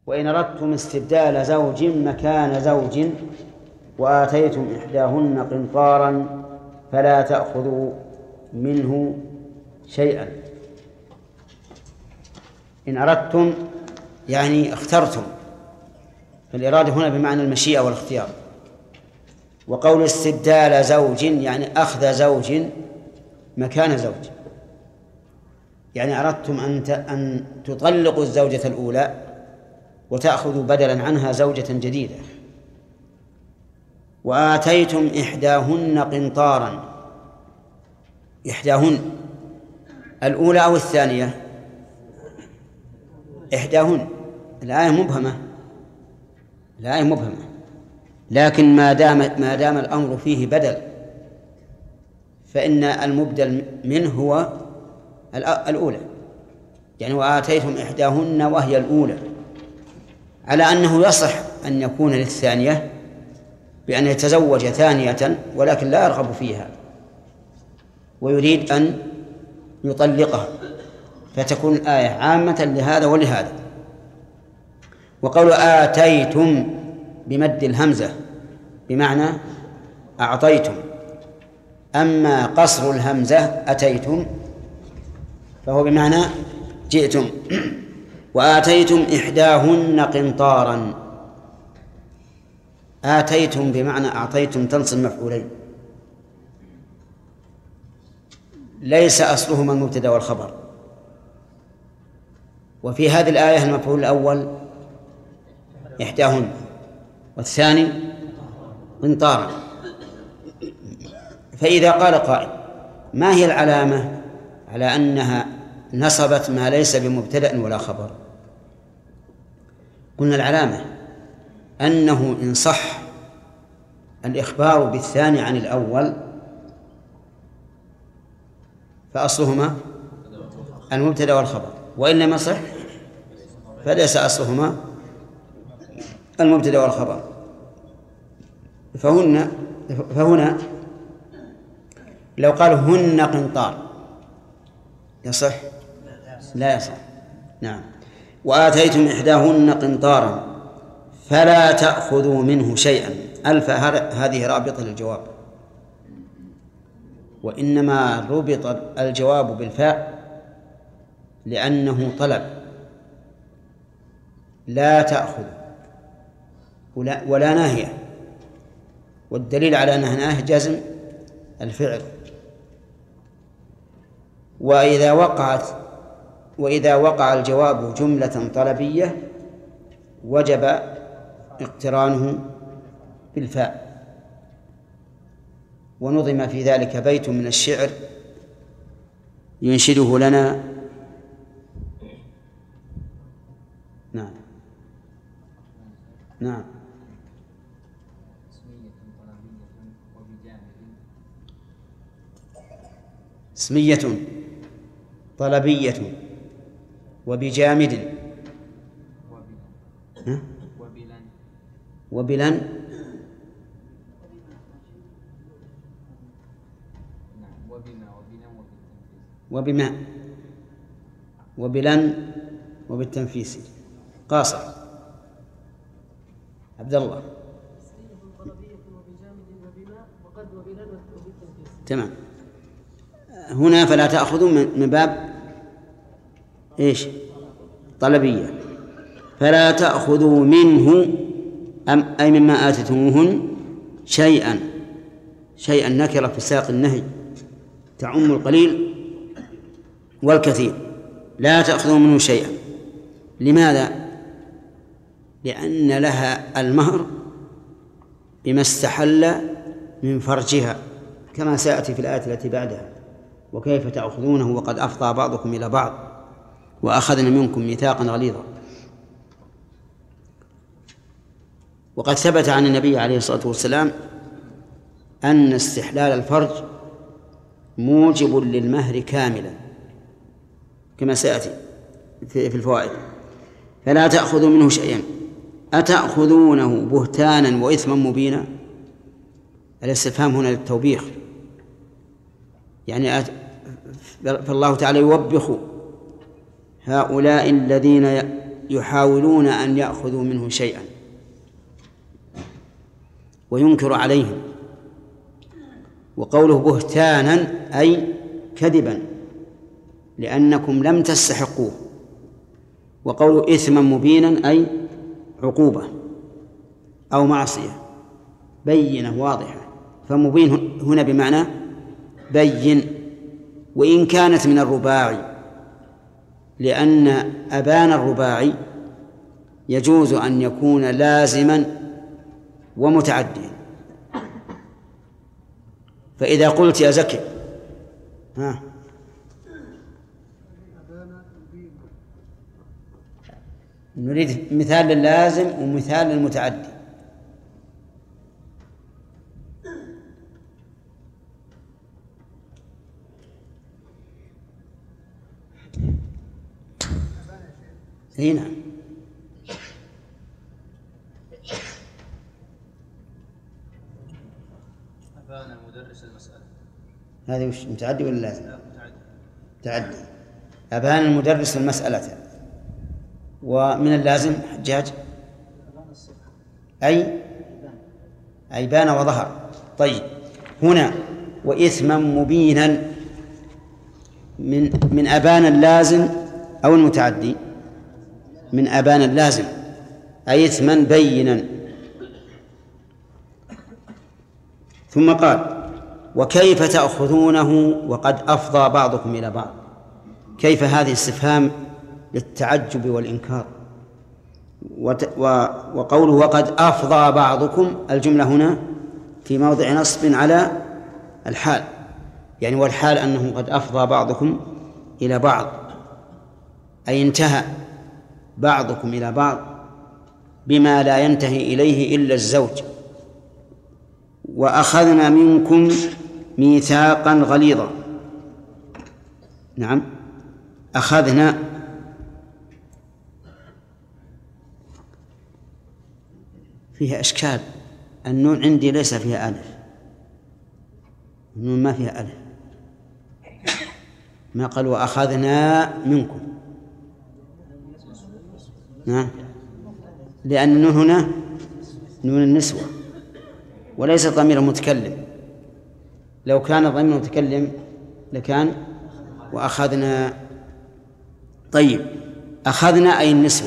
وإن أردتم استبدال زوج مكان زوج وآتيتم إحداهن قنطارا فلا تأخذوا منه شيئا. إن أردتم يعني اخترتم، فالإرادة هنا بمعنى المشيئة والاختيار. وقول استبدال زوج يعني أخذ زوج مكان زوج، يعني أردتم أن تطلقوا الزوجة الأولى وتأخذوا بدلا عنها زوجة جديدة. وآتيتم إحداهن قنطارا، إحداهن الأولى أو الثانية؟ إحداهن. الآية مبهمة، الآية مبهمة، لكن ما دام الأمر فيه بدل فإن المبدل منه هو الأولى، يعني وآتيتم إحداهن وهي الأولى، على أنه يصح أن يكون للثانية بأن يتزوج ثانية ولكن لا يرغب فيها ويريد أن يطلقها، فتكون الآية عامة لهذا ولهذا. وقول آتيتم بمد الهمزة بمعنى أعطيتم، أما قصر الهمزة أتيتم فهو بمعنى جئتم. وآتيتم إحداهن قنطارا، آتيتم بمعنى أعطيتم تنصب مفعولين، ليس أصلهما المبتدأ والخبر. وفي هذه الآية المفعول الأول إحداهن والثاني قنطارا. فإذا قال قائل ما هي العلامة على أنها نصبت ما ليس بمبتدأ ولا خبر؟ قلنا العلامة أنه إن صح الإخبار بالثاني عن الأول فأصلهما المبتدأ والخبر، وإن لم يصح فليس أصلهما المبتدأ والخبر. فهنا لو قالوا هن قنطار يصح؟ لا يصح. نعم. وآتيتم إحداهن قنطارا فلا تأخذوا منه شيئا، ألف هذه رابطة للجواب، وإنما ربط الجواب بالفاء لأنه طلب، لا تأخذ ولا ناهية، والدليل على أنها ناهية جزم الفعل. وإذا وقع الجواب جملة طلبية وجب اقترانه بالفاء. ونظم في ذلك بيت من الشعر ينشده لنا. نعم نعم. اسمية طلبية وبجامد وبلن وبما وبلن وبالتنفيس. قاصر عبد الله. تمام. هنا فلا تأخذوا من باب إيش؟ طلبية. فلا تأخذوا منه أي مما آتيتموهن شيئا. شيئا نكرة في سياق النهي تعم القليل والكثير. لا تأخذوا منه شيئا. لماذا؟ لأن لها المهر بما استحل من فرجها كما سيأتي في الآية التي بعدها: وكيف تأخذونه وقد أفضى بعضكم إلى بعض وأخذنا منكم ميثاقا غليظا. وقد ثبت عن النبي عليه الصلاة والسلام أن استحلال الفرج موجب للمهر كاملا كما سيأتي في الفوائد. فلا تأخذوا منه شيئا. أتأخذونه بهتانا وإثما مبينا؟ الاستفهام هنا للتوبيخ، يعني فالله تعالى يوبخ هؤلاء الذين يحاولون أن يأخذوا منه شيئا وينكر عليهم. وقوله بهتانا أي كذبا لأنكم لم تستحقوه. وقوله إثما مبينا أي عقوبة أو معصية بينة واضحة، فمبين هنا بمعنى بين. وإن كانت من الرباعي، لأن أبان الرباعي يجوز أن يكون لازما ومتعديا. فإذا قلت يا زكي نريد مثال للازم ومثال للمتعدي. هنا أبان مدرس المسألة، هذه وش متعدي ولا لازم؟ لا متعدي. أبان المدرس المسألة. ومن اللازم حجاج أي بان وظهر. طيب هنا وإثما مبينا من أبان اللازم أو المتعدي؟ من أبان اللازم أي إثما بينا. ثم قال وكيف تأخذونه وقد أفضى بعضكم إلى بعض. كيف هذه استفهام للتعجب والإنكار. وقوله وقد أفضى بعضكم، الجملة هنا في موضع نصب على الحال، يعني والحال أنه قد أفضى بعضكم إلى بعض، أي انتهى بعضكم إلى بعض بما لا ينتهي إليه إلا الزوج. وأخذنا منكم ميثاقا غليظا. نعم، أخذنا فيها إشكال. النون عندي ليس فيها ألف، النون ما فيها ألف، ما قال وأخذنا منكم. نعم، لأن النون هنا نون النسوة وليس ضمير المتكلم. لو كان ضمير المتكلم لكان وأخذنا. طيب أخذنا أي النسوة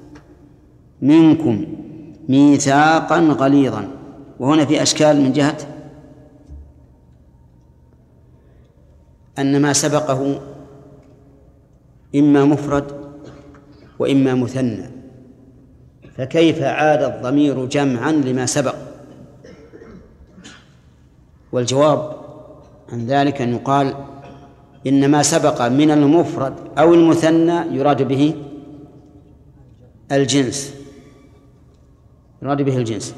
منكم ميثاقا غليظا. وهنا في أشكال من جهة أن ما سبقه إما مفرد وإما مثنى، فكيف عاد الضمير جمعا لما سبق؟ والجواب عن ذلك أن يقال إن ما سبق من المفرد أو المثنى يراد به الجنس، يراد به الجنس.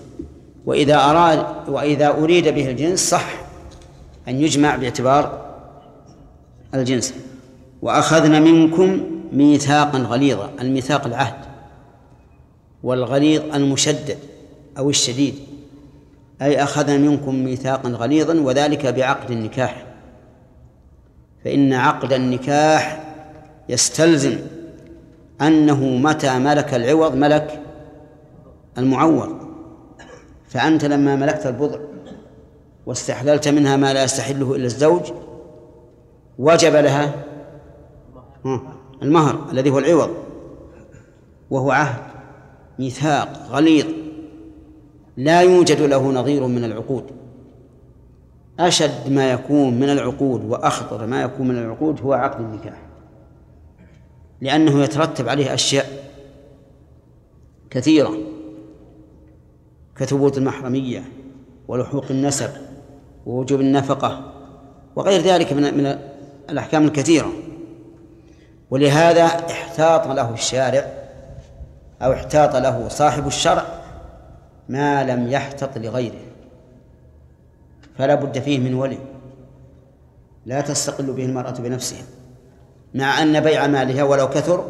وإذا أريد به الجنس صح أن يجمع باعتبار الجنس. وأخذنا منكم ميثاقا غليظا، الميثاق العهد، والغليظ المشدد أو الشديد، أي أخذنا منكم ميثاقا غليظا، وذلك بعقد النكاح. فإن عقد النكاح يستلزم أنه متى ملك العوض ملك المعوض. فأنت لما ملكت البضع واستحللت منها ما لا يستحله إلا الزوج وجب لها المهر الذي هو العوض، وهو عهد ميثاق غليظ لا يوجد له نظير من العقود. أشد ما يكون من العقود وأخطر ما يكون من العقود هو عقد النكاح، لأنه يترتب عليه أشياء كثيرة كثبوت المحرمية ولحوق النسب ووجوب النفقة وغير ذلك من الأحكام الكثيرة. ولهذا احتاط له الشارع أو احتاط له صاحب الشرع ما لم يحتط لغيره، فلا بد فيه من ولي لا تستقل به المرأة بنفسها، مع أن بيع مالها ولو كثر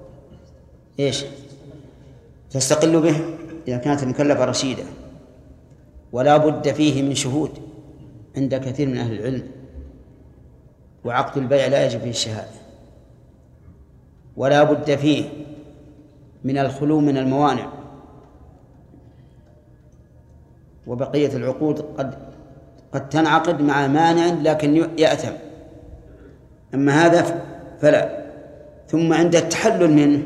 تستقل به إذا كانت المكلفة رشيدة. ولا بد فيه من شهود عند كثير من أهل العلم، وعقد البيع لا يجب فيه الشهادة. ولا بد فيه من الخلو من الموانع، وبقية العقود قد تنعقد مع مانع لكن يأثم، أما هذا فلا. ثم عند التحلل منه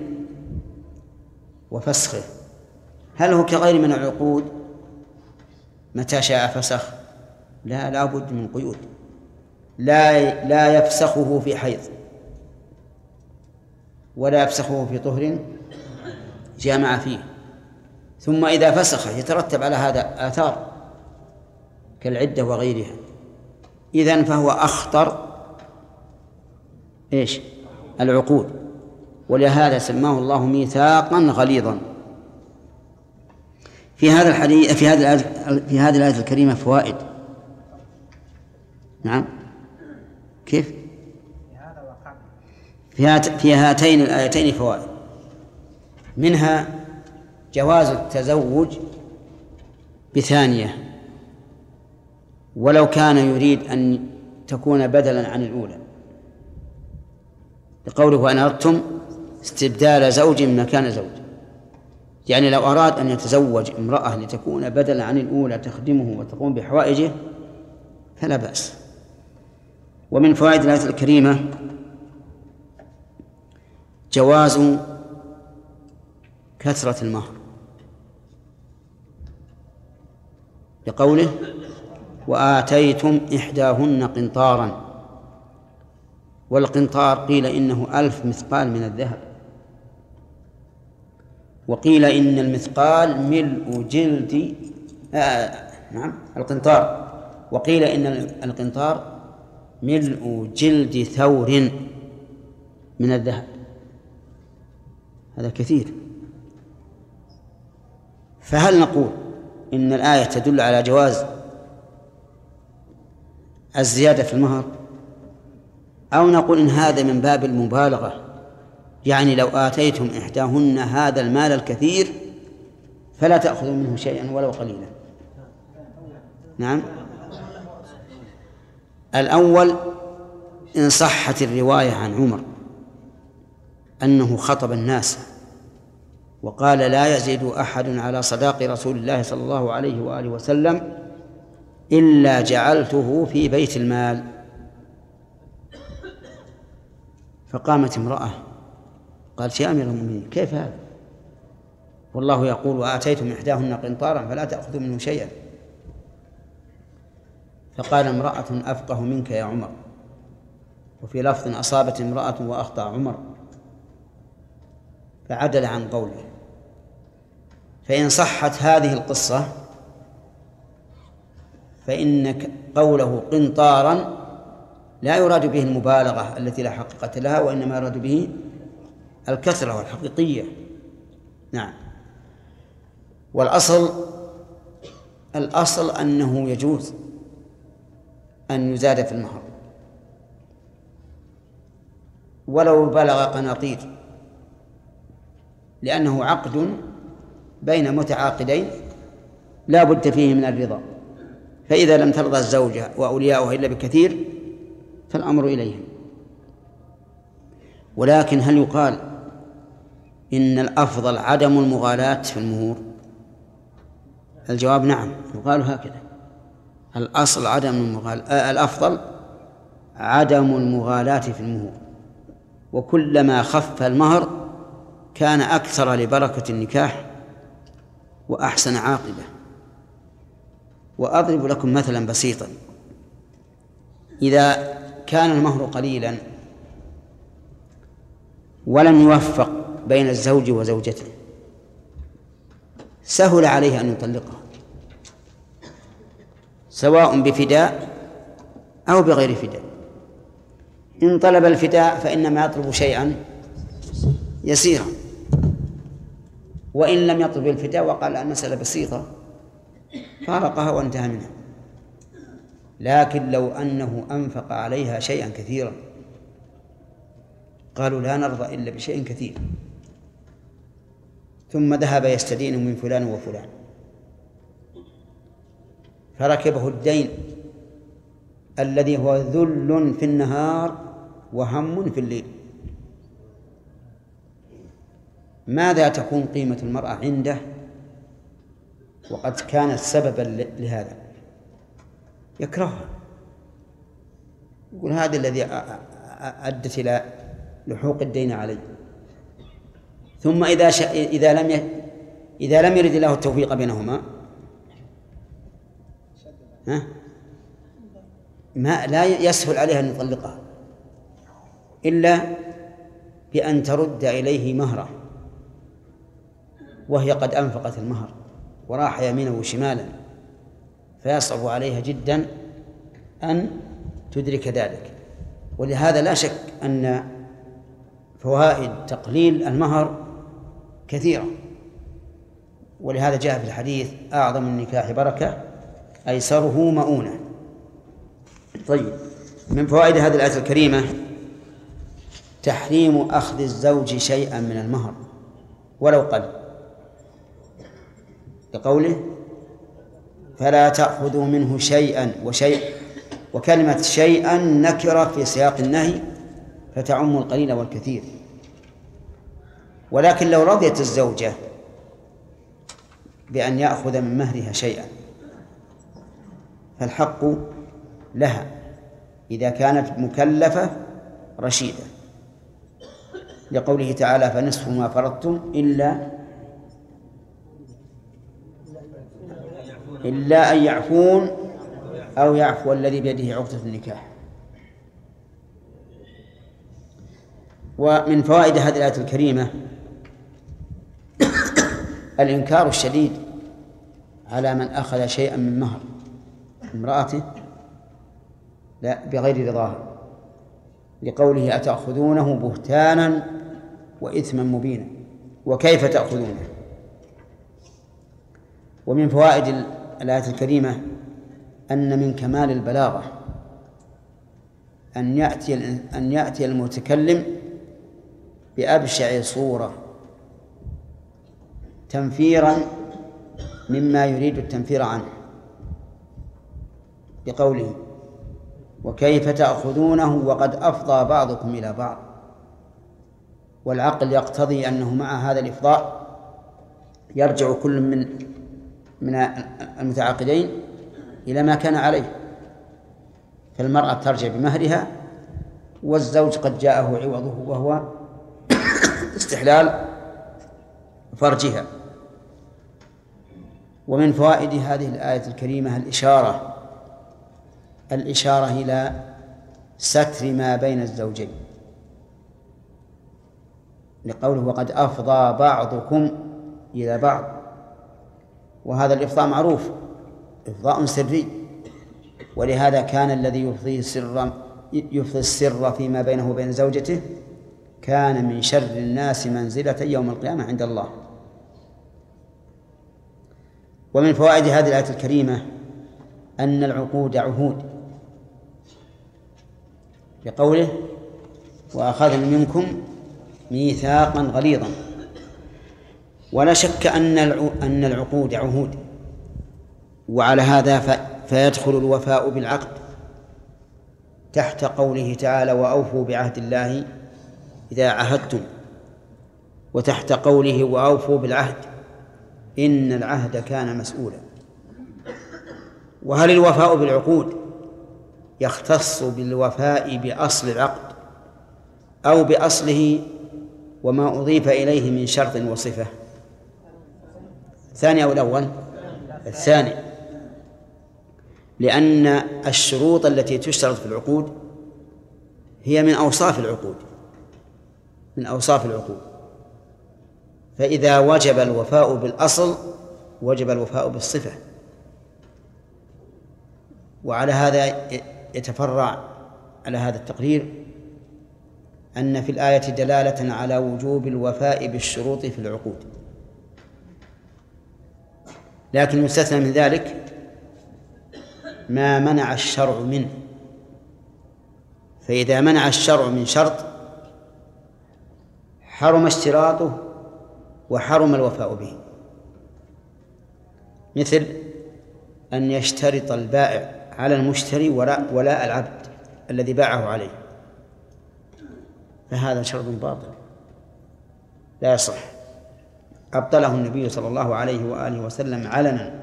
وفسخه، هل هو كغير من العقود متى شاء فسخ؟ لا بد من قيود. لا يفسخه في حيض، ولا يفسخه في طهر جامع فيه. ثم إذا فسخ يترتب على هذا آثار كالعدة وغيرها، إذن فهو أخطر العقود، ولهذا سماه الله ميثاقا غليظا. في هذا الحديث في هذه الآية الكريمة فوائد. نعم، كيف؟ في هاتين الآيتين فوائد، منها جواز التزوج بثانية ولو كان يريد أن تكون بدلا عن الأولى، لقوله وإن أردتم استبدال زوج مكان زوج، يعني لو أراد أن يتزوج امرأة لتكون بدلا عن الأولى تخدمه وتقوم بحوائجه فلا بأس. ومن فوائد الآية الكريمة جواز كثرة المهر، لقوله وآتيتم إحداهن قنطارا، والقنطار قيل إنه 1000 مثقال من الذهب، وقيل إن المثقال ملء جلد القنطار، وقيل إن القنطار ملء جلد ثور من الذهب، هذا كثير. فهل نقول إن الآية تدل على جواز الزيادة في المهر، أو نقول إن هذا من باب المبالغة، يعني لو آتيتم إحداهن هذا المال الكثير فلا تأخذوا منه شيئا ولو قليلا؟ نعم، الأول إن صحت الرواية عن عمر أنه خطب الناس وقال لا يزيد أحد على صداق رسول الله صلى الله عليه وآله وسلم إلا جعلته في بيت المال. فقامت امرأة قالت يا أمير المؤمنين كيف هذا؟ والله يقول وآتيتم إحداهن قنطارا فلا تأخذوا منه شيئا. فقال امرأة أفقه منك يا عمر، وفي لفظ أصابت امرأة وأخطأ عمر، فعدل عن قوله. فإن صحت هذه القصة فإن قوله قنطارا لا يراد به المبالغة التي لا حقيقة لها، وإنما يراد به الكثرة والحقيقية. نعم. والأصل أنه يجوز أن يزاد في المهر ولو بلغ قناطير، لأنه عقد بين متعاقدين لا بد فيه من الرضا، فإذا لم ترضى الزوجة وأولياؤها إلا بكثير فالأمر إليهم. ولكن هل يقال إن الأفضل عدم المغالاة في المهور؟ الجواب نعم، يقال هكذا، الأصل عدم المغالاة، الأفضل عدم المغالاة في المهور، وكلما خف المهر كان أكثر لبركة النكاح وأحسن عاقبة. وأضرب لكم مثلا بسيطا، إذا كان المهر قليلا ولم يوفق بين الزوج وزوجته سهل عليه أن يطلقها، سواء بفداء أو بغير فداء. إن طلب الفداء فإنما يطلب شيئا يسيرا، وإن لم يطلب الفداء وقال المسألة بسيطة فارقها وانتهى منها. لكن لو أنه أنفق عليها شيئا كثيرا قالوا لا نرضى إلا بشيء كثير، ثم ذهب يستدين من فلان وفلان فركبه الدين الذي هو ذل في النهار وهم في الليل، ماذا تكون قيمة المرأة عنده وقد كانت سببا لهذا؟ يكرهها، يقول هذا الذي أدت إلى لحوق الدين علي. ثم إذا لم يرد الله التوفيق بينهما ما لا يسهل عليها أن يطلقها إلا بأن ترد إليه مهره، وهي قد أنفقت المهر وراح يمينه وشمالا، فيصعب عليها جدا أن تدرك ذلك. ولهذا لا شك أن فوائد تقليل المهر كثيرة، ولهذا جاء في الحديث أعظم النكاح بركة أيسره مؤونة. طيب، من فوائد هذه الآية الكريمة تحريم أخذ الزوج شيئا من المهر ولو قل، لقوله فلا تأخذوا منه شيئا وشيء، وكلمة شيئا نكرة في سياق النهي فتعم القليل والكثير. ولكن لو رضيت الزوجة بأن يأخذ من مهرها شيئا فالحق لها إذا كانت مكلفة رشيدة، لقوله تعالى فنصف ما فرضتم إلا أن يعفون أو يعفو الذي بيده عقدة النكاح. ومن فوائد هذه الآية الكريمة الإنكار الشديد على من أخذ شيئا من مهر امرأته لا بغير رضاها، لقوله أتأخذونه بهتانا وإثما مبينا وكيف تأخذونه. ومن فوائد الآية الكريمة أن من كمال البلاغة أن يأتي المتكلم بأبشع صورة تنفيرا مما يريد التنفير عنه، بقوله وكيف تأخذونه وقد أفضى بعضكم إلى بعض. والعقل يقتضي أنه مع هذا الإفضاء يرجع كل من المتعاقدين إلى ما كان عليه، فالمرأة ترجع بمهرها والزوج قد جاءه عوضه وهو استحلال فرجها. ومن فوائد هذه الآية الكريمة الإشارة إلى ستر ما بين الزوجين، لقوله وقد أفضى بعضكم إلى بعض، وهذا الإفضاء معروف إفضاء سري، ولهذا كان الذي يفضي السر فيما بينه وبين زوجته كان من شر الناس منزلة يوم القيامة عند الله. ومن فوائد هذه الآية الكريمة أن العقود عهود، لقوله وأخذنا منكم ميثاقا غليظا. ولا شك أن العقود عهود، وعلى هذا فيدخل الوفاء بالعقد تحت قوله تعالى وأوفوا بعهد الله إذا عهدتم، وتحت قوله وأوفوا بالعهد إن العهد كان مسؤولا. وهل الوفاء بالعقود يختص بالوفاء بأصل العقد أو بأصله وما أضيف إليه من شرط وصفة؟ الثاني أو الأول؟ الثاني، لأن الشروط التي تشترط في العقود هي من أوصاف العقود، فإذا وجب الوفاء بالأصل وجب الوفاء بالصفة. وعلى هذا يتفرع على هذا التقرير أن في الآية دلالة على وجوب الوفاء بالشروط في العقود، لكن يستثنى من ذلك ما منع الشرع منه. فإذا منع الشرع من شرط حرم اشتراطه وحرم الوفاء به، مثل أن يشترط البائع على المشتري ولاء العبد الذي باعه عليه، فهذا شرط باطل لا يصح. أبطله النبي صلى الله عليه وآله وسلم علنا.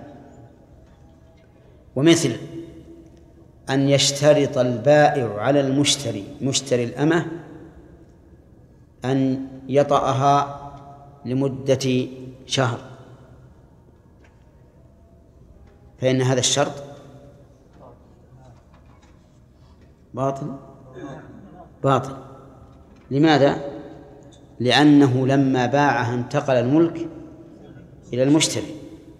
ومثل أن يشترط البائع على مشتري الأمة أن يطأها لمدة شهر، فإن هذا الشرط باطل. لماذا؟ لأنه لما باعها انتقل الملك إلى المشتري،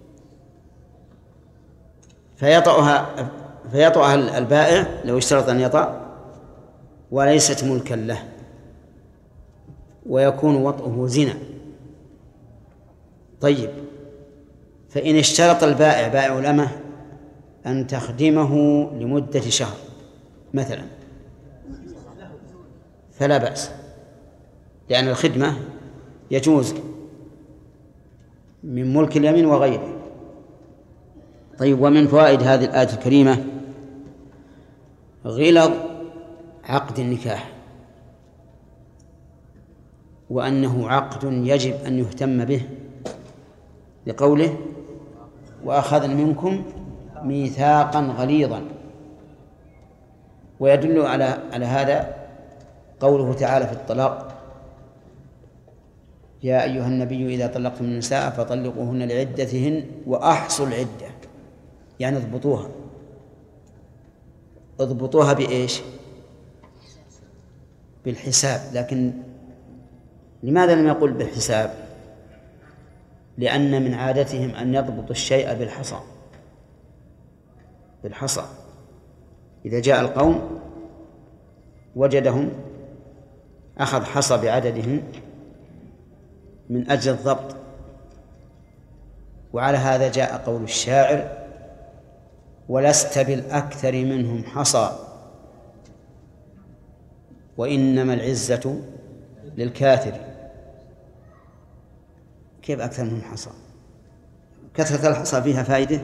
فيطأها البائع لو اشترط أن يطأ وليست ملكا له، ويكون وطئه زنا. طيب، فإن اشترط البائع بائع الأمة أن تخدمه لمدة شهر مثلا فلا بأس، لأن الخدمة يجوز من ملك اليمين وغيره. طيب، ومن فوائد هذه الآية الكريمة غلظ عقد النكاح، وأنه عقد يجب أن يهتم به، لقوله وأخذنا منكم ميثاقا غليظا. ويدل على هذا قوله تعالى في الطلاق: يا أيها النبي إذا طلقتم النساء فطلقوهن لعدتهن وأحصوا العدة، يعني اضبطوها بإيش؟ بالحساب. لكن لماذا لم يقل بالحساب؟ لأن من عادتهم أن يضبطوا الشيء بالحصى. إذا جاء القوم وجدهم أخذ حصى بعددهم من أجل الضبط. وعلى هذا جاء قول الشاعر: ولست بالأكثر منهم حصى وإنما العزة للكاثر. كيف أكثر منهم حصى؟ كثرة الحصى فيها فائدة؟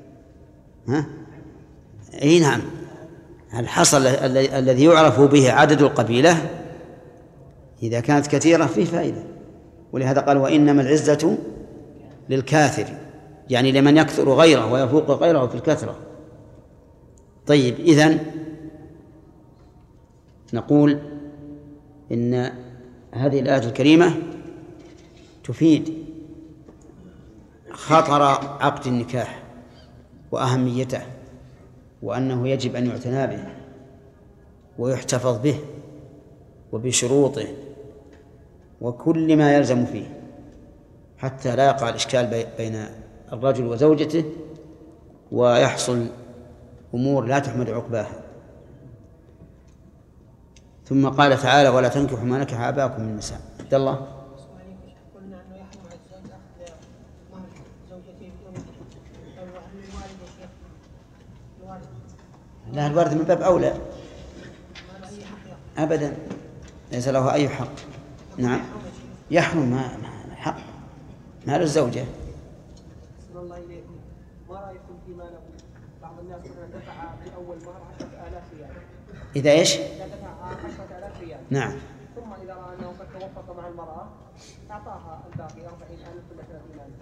أي نعم، الحصى الذي يعرف به عدد القبيلة إذا كانت كثيرة فيه فائدة. ولهذا قال: وإنما العزة للكاثر، يعني لمن يكثر غيره ويفوق غيره في الكثرة. طيب، إذن نقول إن هذه الآية الكريمة تفيد خطر عقد النكاح وأهميته، وأنه يجب أن يعتنى به ويحتفظ به وبشروطه وكل ما يلزم فيه، حتى لا يقع الإشكال بين الرجل وزوجته ويحصل أمور لا تحمد عقباها. ثم قال تعالى: ولا تنكحوا ما نكح آباؤكم من النساء. عبد الله. قلنا أنه يحرم على الزوج أخذ مهر زوجته لا، الوارث من باب أولى أبدا، ليس له أي حق. نعم، يحرم ما حق مال الزوجة. صلى الله إليكم، ما رأيكم فيما نقول بعض الناس دفع في أول مهر 10,000 ريال. إذا إيش؟ إذا دفع 10,000 ريال. نعم. ثم إذا رأى أنه قد توفق مع المرأة أعطاها الباقي 40,000 ولا 30,000.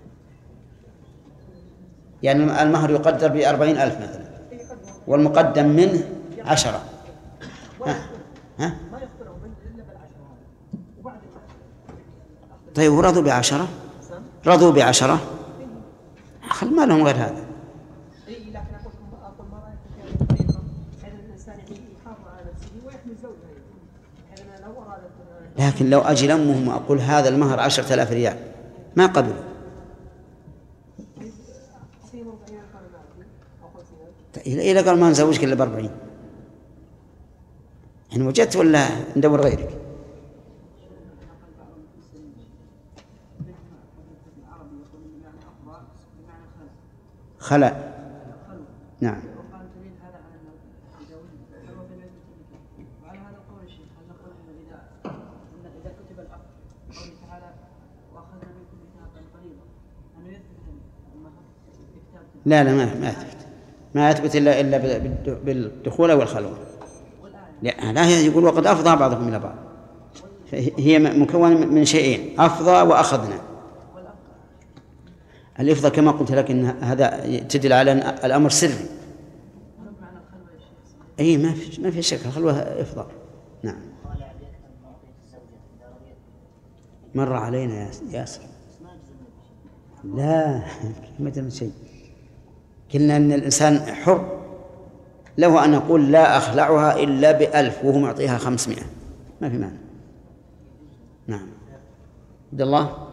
يعني المهر يقدر ب40,000 مثلا، والمقدم منه 10. ها؟ ما يخبره إلا بال10 وبعد. طيب، ورضوا ب10؟ رضوا ب10؟ خل ما لهم غير هذا. لكن أقول ما رأيك في هذه الطريقة، حيث الإنسان يحافظ على نفسه ويحمي زوجه، حيث لو أراد. لكن لو أجي أمهم أقول هذا المهر 10,000 ريال ما قبلوا. إلى قال ما نزوجك إلا ب40. إن وجدت ولا ندور غيرك؟ خلا. نعم. لا ما يثبت إلا بالدخول والخلوة. لا يقول وقد أفضى بعضكم إلى بعض، هي مكونة من شيئين: أفضى وأخذنا. الإفضل كما قلت لك إن هذا تدل على أن الأمر سري. أي ما في شك الخلوة إفضل. نعم. مر علينا يا ياسر. لا ما تم شيء. قلنا أن الإنسان حر له أن يقول لا أخلعها إلا ب1000 وهو معطيها 500 ما في مانع. نعم. عبد الله.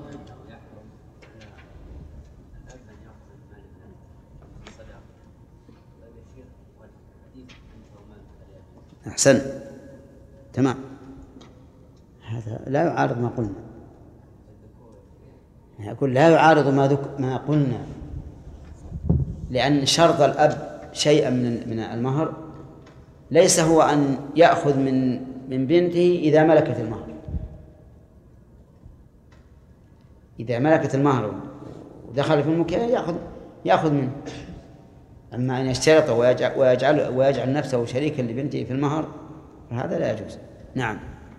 أحسن تمام. هذا لا يعارض ما قلنا. أقول لا يعارض ما قلنا، لأن شرط الأب شيئا من المهر ليس هو أن يأخذ من بنته إذا ملكت المهر. إذا ملكت المهر ودخل في المكان يأخذ منه. أما أن يشترط ويجعل نفسه شريكا لبنته في المهر فهذا لا يجوز. نعم.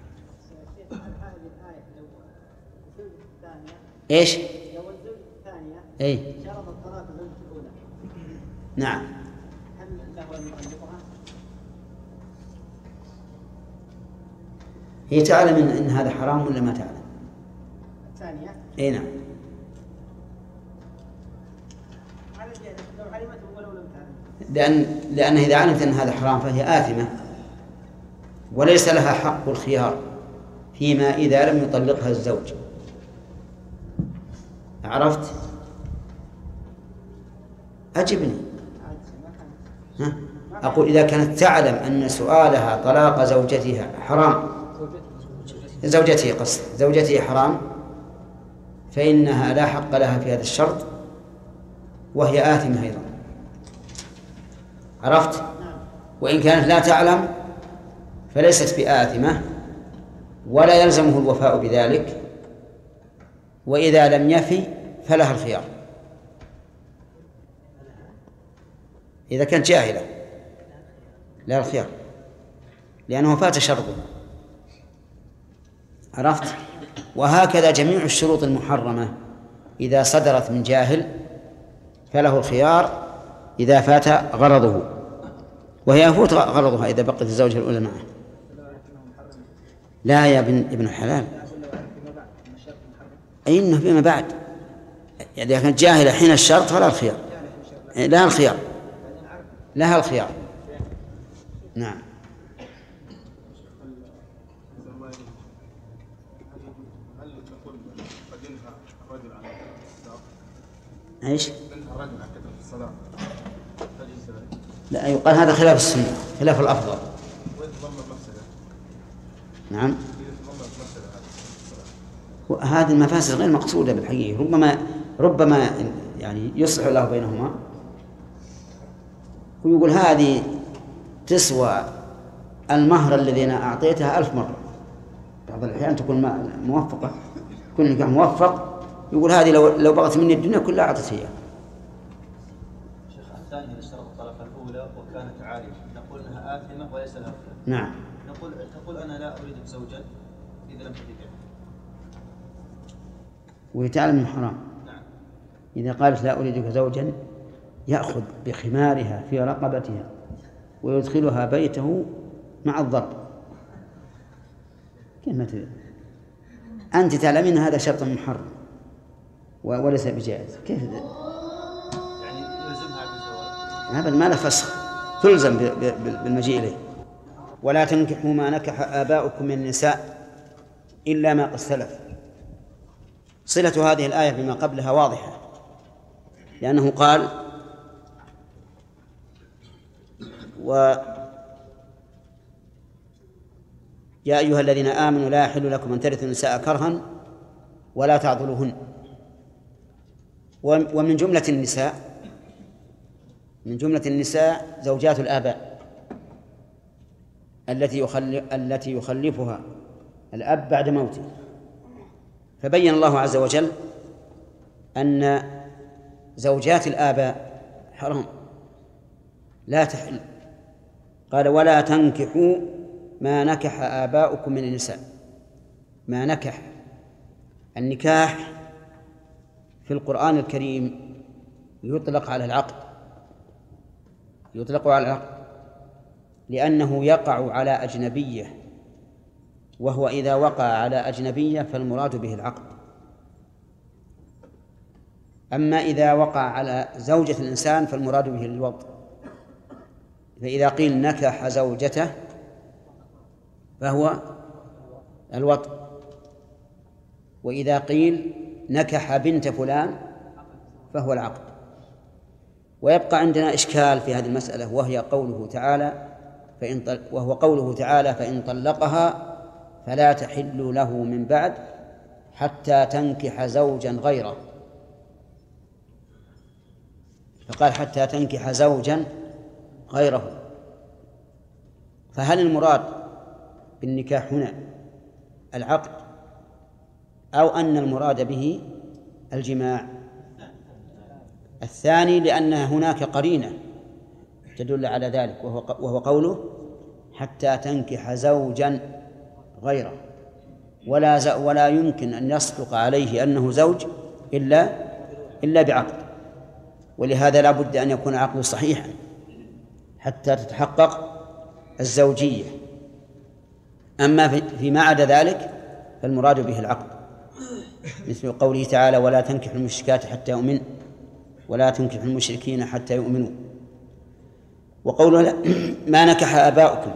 إيش؟ لو الزوجة الثانية أي شرط الطلاق الزوجة الأولى. نعم. هل له أن يطلقها؟ هي تعلم إن هذا حرام ولا ما تعلم؟ الثانية؟ أي نعم. لو علمته ولو لم تعلم. لأن إذا علمت أن هذا حرام فهي آثمة وليس لها حق الخيار فيما إذا لم يطلقها الزوج. عرفت؟ أجبني. ها؟ أقول إذا كانت تعلم أن سؤالها طلاق زوجتها حرام، زوجته حرام، فإنها لا حق لها في هذا الشرط وهي آثمة أيضا. عرفت؟ وإن كانت لا تعلم فليست بآثمة ولا يلزمه الوفاء بذلك، وإذا لم يفي فلها الخيار. إذا كانت جاهلة لها الخيار لأنه فات شرطه. عرفت؟ وهكذا جميع الشروط المحرمة إذا صدرت من جاهل فله الخيار إذا فات غرضه، وهي يفوت غرضها إذا بقت الزوجة الأولى معه. لا يا ابن الحلال، أي إنه فيما بعد إذا كانت جاهلة حين الشرط فلا الخيار، لها الخيار. نعم. ايش؟ لا يقال هذا خلاف السنة، خلاف الأفضل. نعم. هذه المفاسد غير مقصودة بالحقيقة، ربما يعني يصلح الله بينهما ويقول هذه تسوى المهر الذي أنا أعطيتها 1000 مرة. بعض الأحيان تكون موفقة، كل نكاح موفق يقول هذه لو بغت مني الدنيا كلها أعطيتها إياها. شيخ الثاني إذا اشترط الطلاق الأولى وكانت عارفة نقول أنها آثمة وليس لها خيار. نعم. تقول أنا لا أريدك زوجا إذا لم تطيقه، وهي تعلم من حرام. نعم. إذا قالت لا أريدك زوجا يأخذ بخمارها في رقبتها ويدخلها بيته مع الضرب. كلمة أنت تعلمين هذا شرط محرم وليس بجائز، كيف يعني يلزمها بالزواج؟ هذا ما له فسخ، تلزم بالمجيء إليه. ولا تنكحوا ما نكح آباؤكم من النساء إلا ما قد سلف. صلة هذه الآية بما قبلها واضحة، لأنه قال يا أيها الذين آمنوا لا يحل لكم أن ترثوا النساء كرها ولا تعضلوهن. ومن جملة النساء زوجات الآباء التي يخلفها الأب بعد موته. فبين الله عز وجل أن زوجات الآباء حرام لا تحل. قال ولا تنكحوا ما نكح آباؤكم من النساء. ما نكح، النكاح في القرآن الكريم يطلق على العقد، يطلق على العقد لأنه يقع على أجنبية، وهو إذا وقع على أجنبية فالمراد به العقد. أما إذا وقع على زوجة الإنسان فالمراد به الوطء. فإذا قيل نكح زوجته فهو الوطء، وإذا قيل نكح بنت فلان فهو العقد. ويبقى عندنا إشكال في هذه المسألة، وهو قوله تعالى فإن طلقها فلا تحل له من بعد حتى تنكح زوجا غيره. فقال حتى تنكح زوجا غيره، فهل المراد بالنكاح هنا العقد أو أن المراد به الجماع؟ الثاني، لأن هناك قرينة تدل على ذلك، وهو قوله حتى تنكح زوجا غيره، ولا يمكن أن يصدق عليه أنه زوج إلا بعقد. ولهذا لا بد أن يكون عقد صحيحا حتى تتحقق الزوجية. أما فيما عدا ذلك فالمراد به العقد، مثل قوله تعالى ولا تنكح المشركات حتى يؤمن ولا تنكح المشركين حتى يؤمنوا. وقوله ما نكح آباؤكم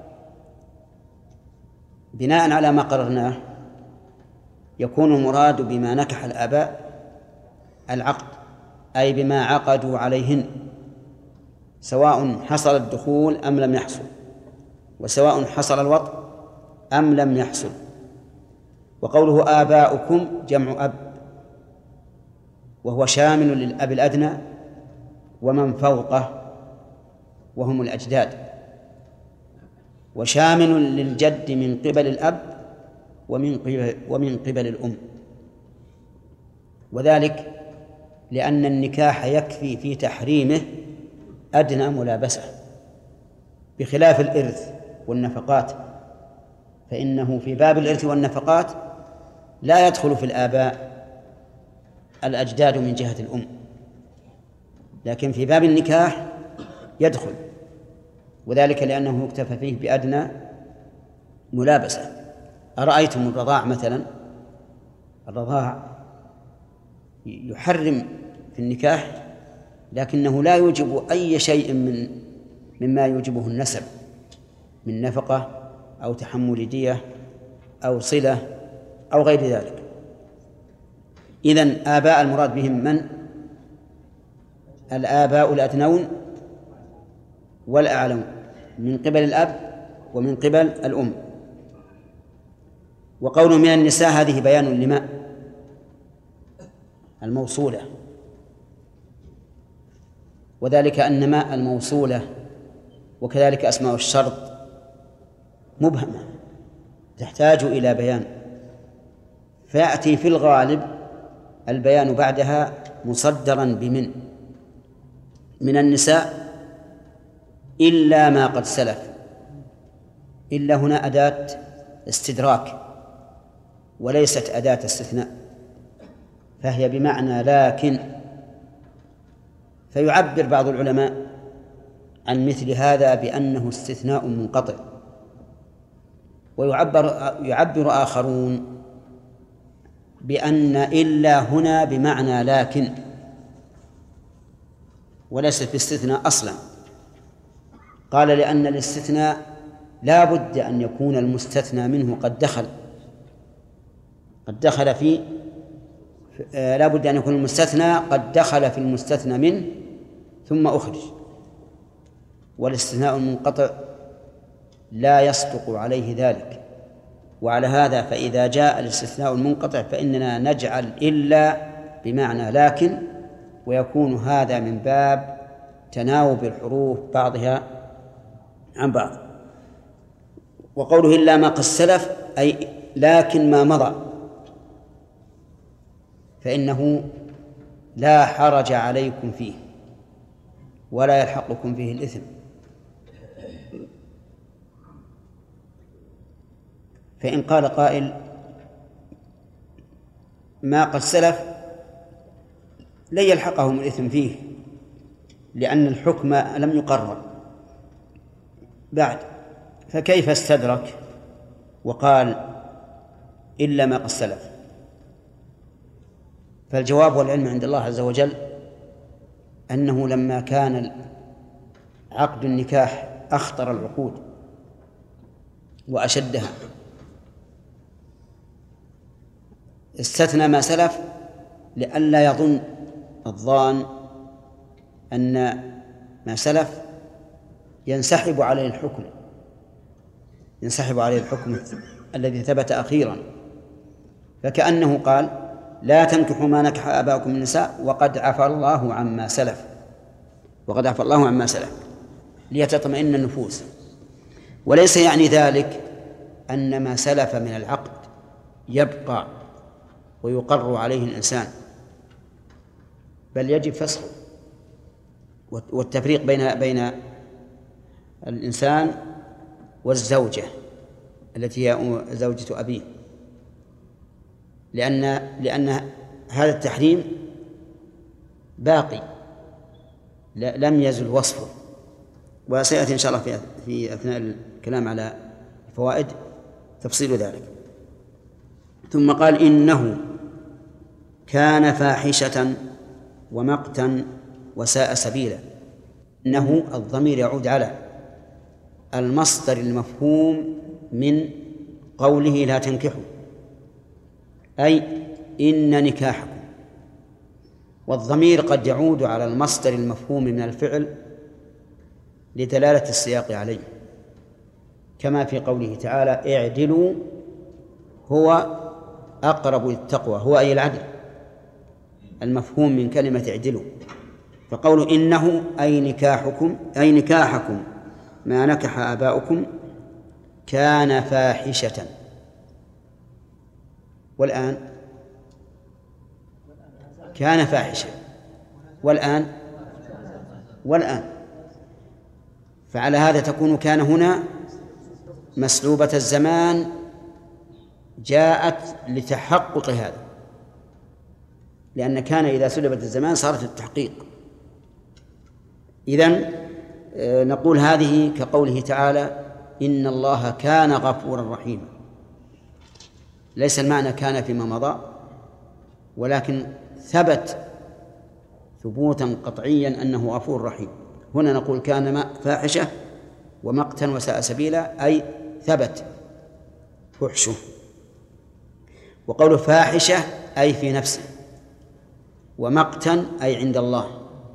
بناء على ما قررناه يكون المراد بما نكح الآباء العقد، أي بما عقدوا عليهن، سواء حصل الدخول أم لم يحصل، وسواء حصل الوطء أم لم يحصل. وقوله آباؤكم جمع أب، وهو شامل للأب الأدنى ومن فوقه وهم الأجداد، وشامل للجد من قبل الأب ومن قبل الأم. وذلك لأن النكاح يكفي في تحريمه أدنى ملابسة، بخلاف الإرث والنفقات، فإنه في باب الإرث والنفقات لا يدخل في الآباء الأجداد من جهة الأم، لكن في باب النكاح يدخل، وذلك لأنه يكتفى فيه بأدنى ملابسة. أرأيتم الرضاع مثلا؟ الرضاع يحرم في النكاح، لكنه لا يوجب أي شيء مما يوجبه النسب من نفقة أو تحمل دية أو صلة أو غير ذلك. إذن آباء المراد بهم من؟ الآباء الأدنون والأعلون من قبل الأب ومن قبل الأم. وقول من النساء هذه بيان لما الموصولة، وذلك أن ما الموصولة وكذلك أسماء الشرط مبهمة تحتاج إلى بيان، فيأتي في الغالب البيان بعدها مصدرا من النساء إلا ما قد سلف. إلا هنا أداة استدراك وليست أداة استثناء، فهي بمعنى لكن. فيعبر بعض العلماء عن مثل هذا بأنه استثناء منقطع، ويعبر آخرون بأن إلا هنا بمعنى لكن وليست باستثناء أصلا. قال لأن الاستثناء لا بد أن يكون المستثنى منه قد دخل في لا بد أن يكون المستثنى قد دخل في المستثنى منه ثم أخرج، والاستثناء المنقطع لا يصدق عليه ذلك. وعلى هذا فإذا جاء الاستثناء المنقطع فإننا نجعل إلا بمعنى لكن، ويكون هذا من باب تناوب الحروف بعضها عن بعض. وقوله إلا ما قد سلف أي لكن ما مضى، فإنه لا حرج عليكم فيه ولا يلحقكم فيه الإثم. فإن قال قائل ما قد سلف لن يلحقهم الإثم فيه، لأن الحكم لم يقرر بعد، فكيف استدرك وقال إلا ما قد سلف؟ فالجواب والعلم عند الله عز وجل أنه لما كان عقد النكاح أخطر العقود وأشدها استثنى ما سلف لئلا يظن الظان أن ما سلف ينسحب عليه الحكم الذي ثبت أخيرا، فكأنه قال لا تنكحوا ما نكح آباؤكم من النساء وقد عفى الله عما سلف ليتطمئن النفوس. وليس يعني ذلك أن ما سلف من العقد يبقى ويقر عليه الإنسان، بل يجب فسخه والتفريق بين الإنسان والزوجة التي هي زوجة أبيه، لأن هذا التحريم باقي لم يزل وصفه، وسيأتي إن شاء الله في أثناء الكلام على الفوائد تفصيل ذلك. ثم قال إنه كان فاحشة ومقتا وساء سبيلا. إنه الضمير يعود على المصدر المفهوم من قوله لا تنكحوا، أي إن نكاحكم، والضمير قد يعود على المصدر المفهوم من الفعل لدلالة السياق عليه، كما في قوله تعالى اعدلوا هو أقرب للتقوى، هو أي العدل المفهوم من كلمة اعدلوا. فقول إنه أي نكاحكم ما نكح آباؤكم كان فاحشة، والآن كان فاحشة، والآن فعلى هذا تكون كان هنا مسلوبة الزمان جاءت لتحقق هذا، لأن كان إذا سلبت الزمان صارت التحقيق. إذن نقول هذه كقوله تعالى إن الله كان غفورا رحيما، ليس المعنى كان فيما مضى، ولكن ثبت ثبوتا قطعيا أنه غفور رحيم. هنا نقول كان فاحشة ومقتا وساء سبيلا، أي ثبت فحشه. وقول فاحشة أي في نفسه، ومقتا أي عند الله.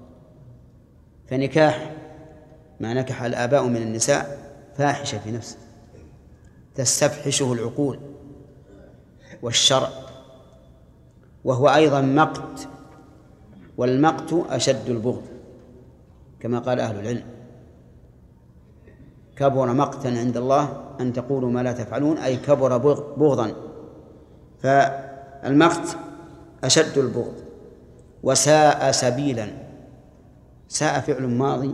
فنكاح ما نكح الآباء من النساء فاحشة في نفسه تستفحشه العقول والشرع، وهو أيضا مقت، والمقت أشد البغض كما قال أهل العلم. كبر مقتا عند الله أن تقولوا ما لا تفعلون، أي كبر بغضا. فالمقت أشد البغض. وساء سبيلا، ساء فعل ماضي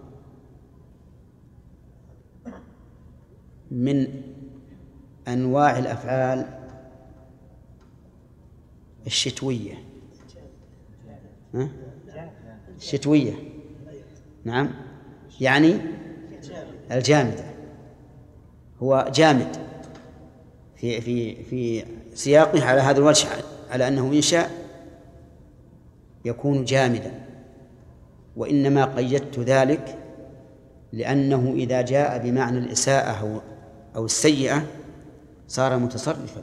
من أنواع الأفعال الشتوية. الشتوية، نعم، يعني الجامدة. هو جامد في سياقه على هذا الوجه، على أنه إن شاء يكون جامدا، وإنما قيدت ذلك لأنه إذا جاء بمعنى الإساءة أو السيئة صار متصرفا،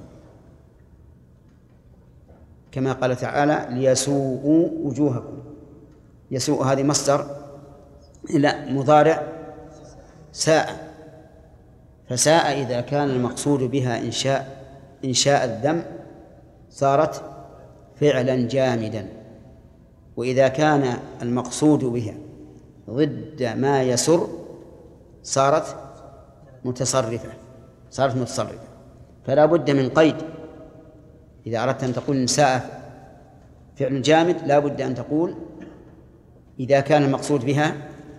كما قال تعالى ليسوءوا وجوهكم. يسوء هذه مصدر إلى مضارع ساء، فساء إذا كان المقصود بها إنشاء الذم صارت فعلا جامدا، وإذا كان المقصود بها ضد ما يسر صارت متصرفة. فلا بد من قيد. إذا أردت أن تقول إنساء فعل جامد لا بد أن تقول إذا كان المقصود بها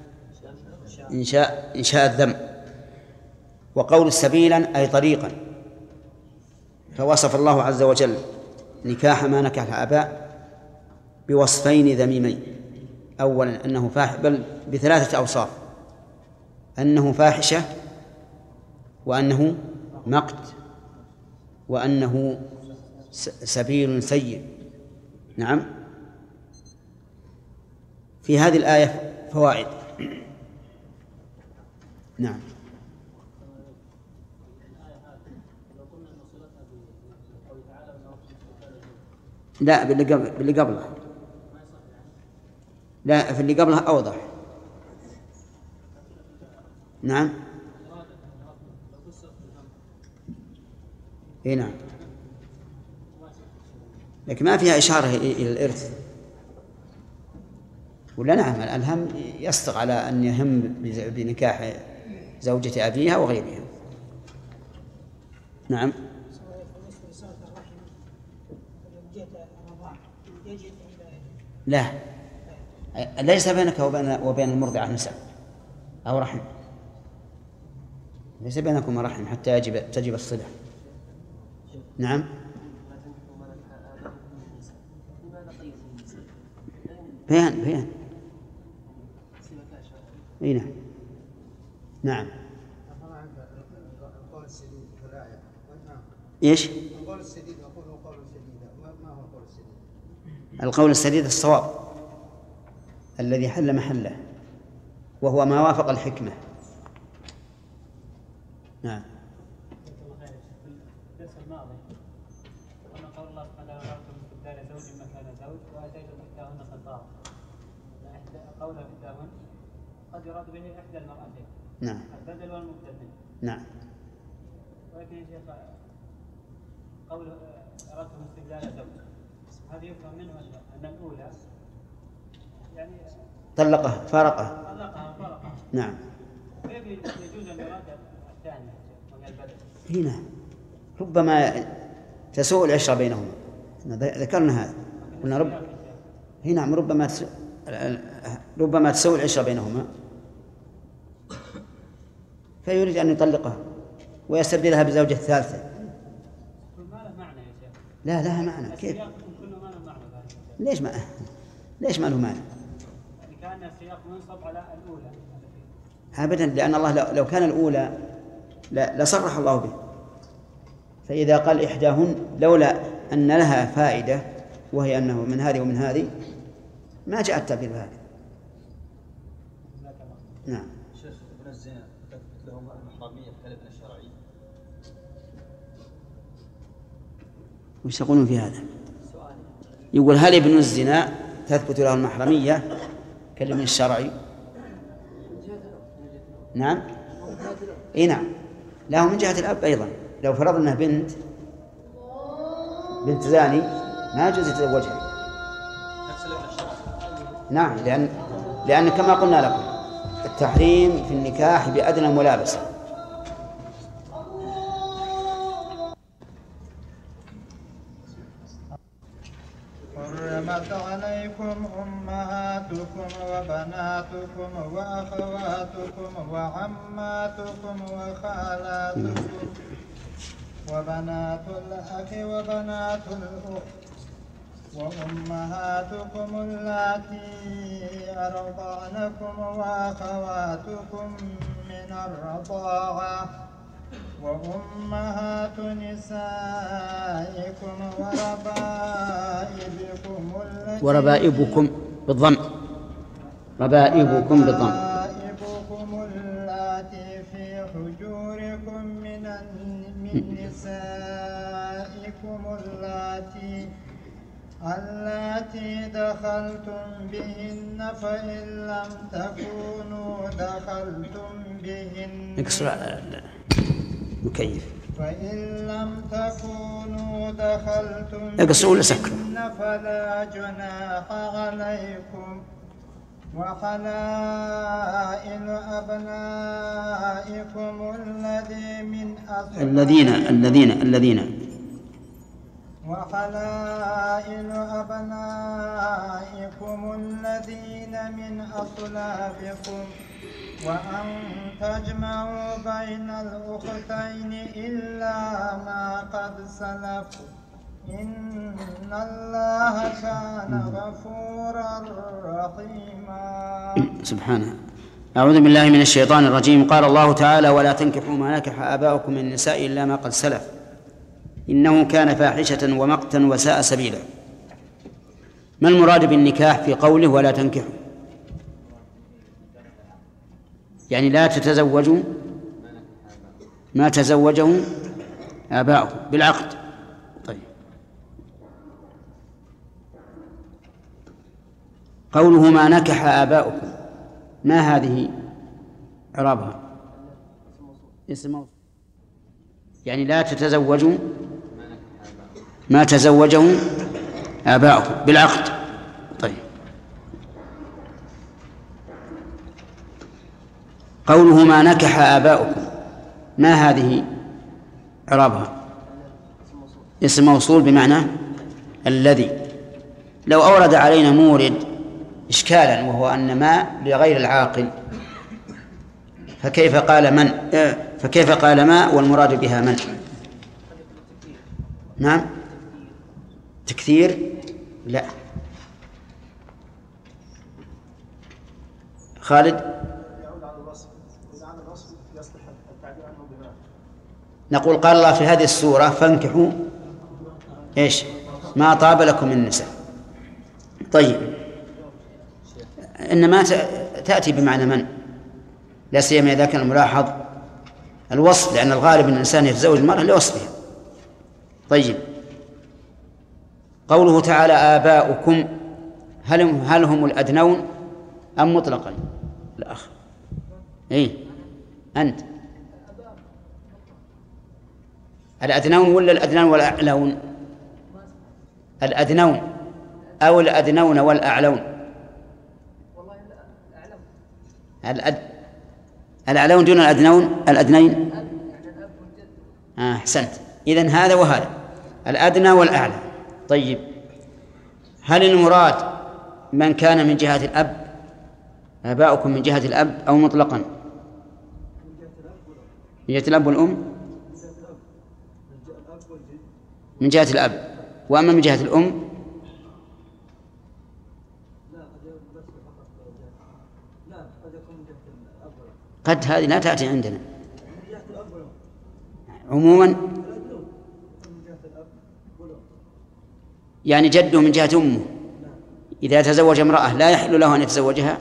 إنشاء الذم. وقول سبيلا أي طريقا، فوصف الله عز وجل نكاح ما نكح الآباء بوصفين ذميمين. أولا أنه فاحش، بل بثلاثة أوصاف: أنه فاحشة، وأنه مقت، وأنه سبيل سيء. نعم. في هذه الآية فوائد. نعم. لا، باللي قبلها. لا، في اللي قبلها أوضح. نعم. إيه نعم، لكن ما فيها إشارة إلى الإرث. ولا نعم، الهم يصدق على أن يهم بنكاح زوجة أبيها وغيرها. نعم. لا، ليس بينك وبين المرضعة نسب أو رحم، ليس بينكما رحم حتى تجب الصلة. نعم. بيان. اي نعم. نعم. ايش؟ القول السديد. أقول قول سديد. ما هو القول السديد؟ القول السديد الصواب الذي حل محله، وهو ما وافق الحكمة. نعم. الدرس الماضي قلنا قول الله سبحانه وتعالى: استبدال زوج مكان زوج وآتيتم إحداهن قنطارا. قوله إحداهن قد يراد به إحدى المرأتين. نعم. البدل والمبتدل. نعم. ولكن يا شيخ قوله أردتم استبدال زوج، هذا يفهم منه أن الأولى يعني طلقها فارقها. نعم. كيف يجوز أن يراد الثانية وهي البدل؟ هنا ربما تسوء العشرة بينهما، ذكرنا هذا. قلنا هنا ربما تسوء العشرة بينهما، فيريد أن يطلقها ويستبدلها بزوجة ثالثة. ما له معنى يا شيخ. لا، لها معنى. كيف؟ كله ما له معنى. ليش ما له معنى؟ يعني كان السياق منصب على الأولى. أبدا، لأن الله لو كان الأولى لصرح الله به. فإذا قال إحداهن لولا أن لها فائدة، وهي أنه من هذه ومن هذه، ما جاء التعبير بهذا. نعم. شيخ، ابن الزنا تثبت له المحرمية كالابن الشرعي؟ وش يقولون في هذا؟ يقول: هل ابن الزنا تثبت له المحرمية كالابن الشرعي؟ نعم. اي نعم، له من جهة الأب أيضا. لو فرضنا أنها بنت زاني ما يجوز يتزوجها. نعم، لأن كما قلنا لكم التحريم في النكاح بأدنى ملابسة. حرمت عليكم أمهاتكم وبناتكم وأخواتكم وعماتكم وخالاتكم وبنات الأخ وبنات الأخت وأمهاتكم اللاتي أرضعنكم وأخواتكم من الرضاعة وأمهات نسائكم وربائبكم بالضم. ربائبكم بالضم. ربائبكم اللاتي في حجوركم من نسائكم اللاتي دخلتم بهن فإن لم تكونوا دخلتم بهن مكيف. فإن لم تكونوا دخلتم بهن فلا جناح عليكم وحلائل أبنائكم الذين وحلائل أبنائكم الذين من أصلابكم وأن تجمعوا بين الأختين إلا ما قد سلف إن الله كان غفورا رحيما. سبحانه. أعوذ بالله من الشيطان الرجيم. قال الله تعالى: ولا تنكحوا ما نكح آباؤكم من النساء إلا ما قد سلف إنه كان فاحشة ومقتا وساء سبيلا. ما المراد بالنكاح في قوله ولا تنكحوا؟ يعني لا تتزوجوا ما تزوجه آباؤكم بالعقد. طيب، قوله ما نكح آباؤكم، ما هذه إعرابها؟ اسم موصول. يعني لا تتزوجوا ما تزوجه آباؤكم بالعقد. طيب، قوله ما نكح آباؤكم، ما هذه إعرابها؟ اسم موصول بمعنى الذي. لو أورد علينا مورد إشكالا وهو أن ما لغير العاقل، فكيف قال ما والمراد بها من؟ نعم، تكثير؟ لا. خالد؟ نقول قال الله في هذه السورة: فانكحوا ايش؟ ما طاب لكم من النساء. طيب، إنما تأتي بمعنى من، لا سيما إذا كان الملاحظ الوصف، لأن الغالب أن الإنسان يتزوج المرأة لوصفها. طيب، قوله تعالى آباؤكم، هل هم الأدنون أم مطلقا؟ الأخ أنت الأدنون ولا الأدنون والأعلون؟ الأدنون أو الأدنون والأعلون؟ الأعلون دون الأدنين. أحسنت. إذن هذا وهذا، الأدنى والأعلى. طيب، هل المراد من كان من جهة الأب، آباؤكم من جهة الأب، أو مطلقا؟ من جهة الأب والأم؟ من جهة الأب. وأما من جهة الأم قد هذه لا تأتي عندنا عموما، يعني جده من جهة أمه إذا تزوج امرأة لا يحل له أن يتزوجها.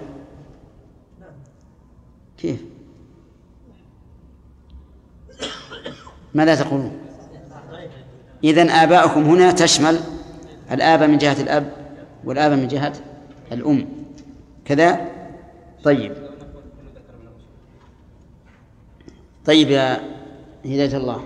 كيف؟ ماذا تقولون؟ إذن آباؤكم هنا تشمل الآب من جهة الأب والآب من جهة الأم كذا. طيب يا هداية الله،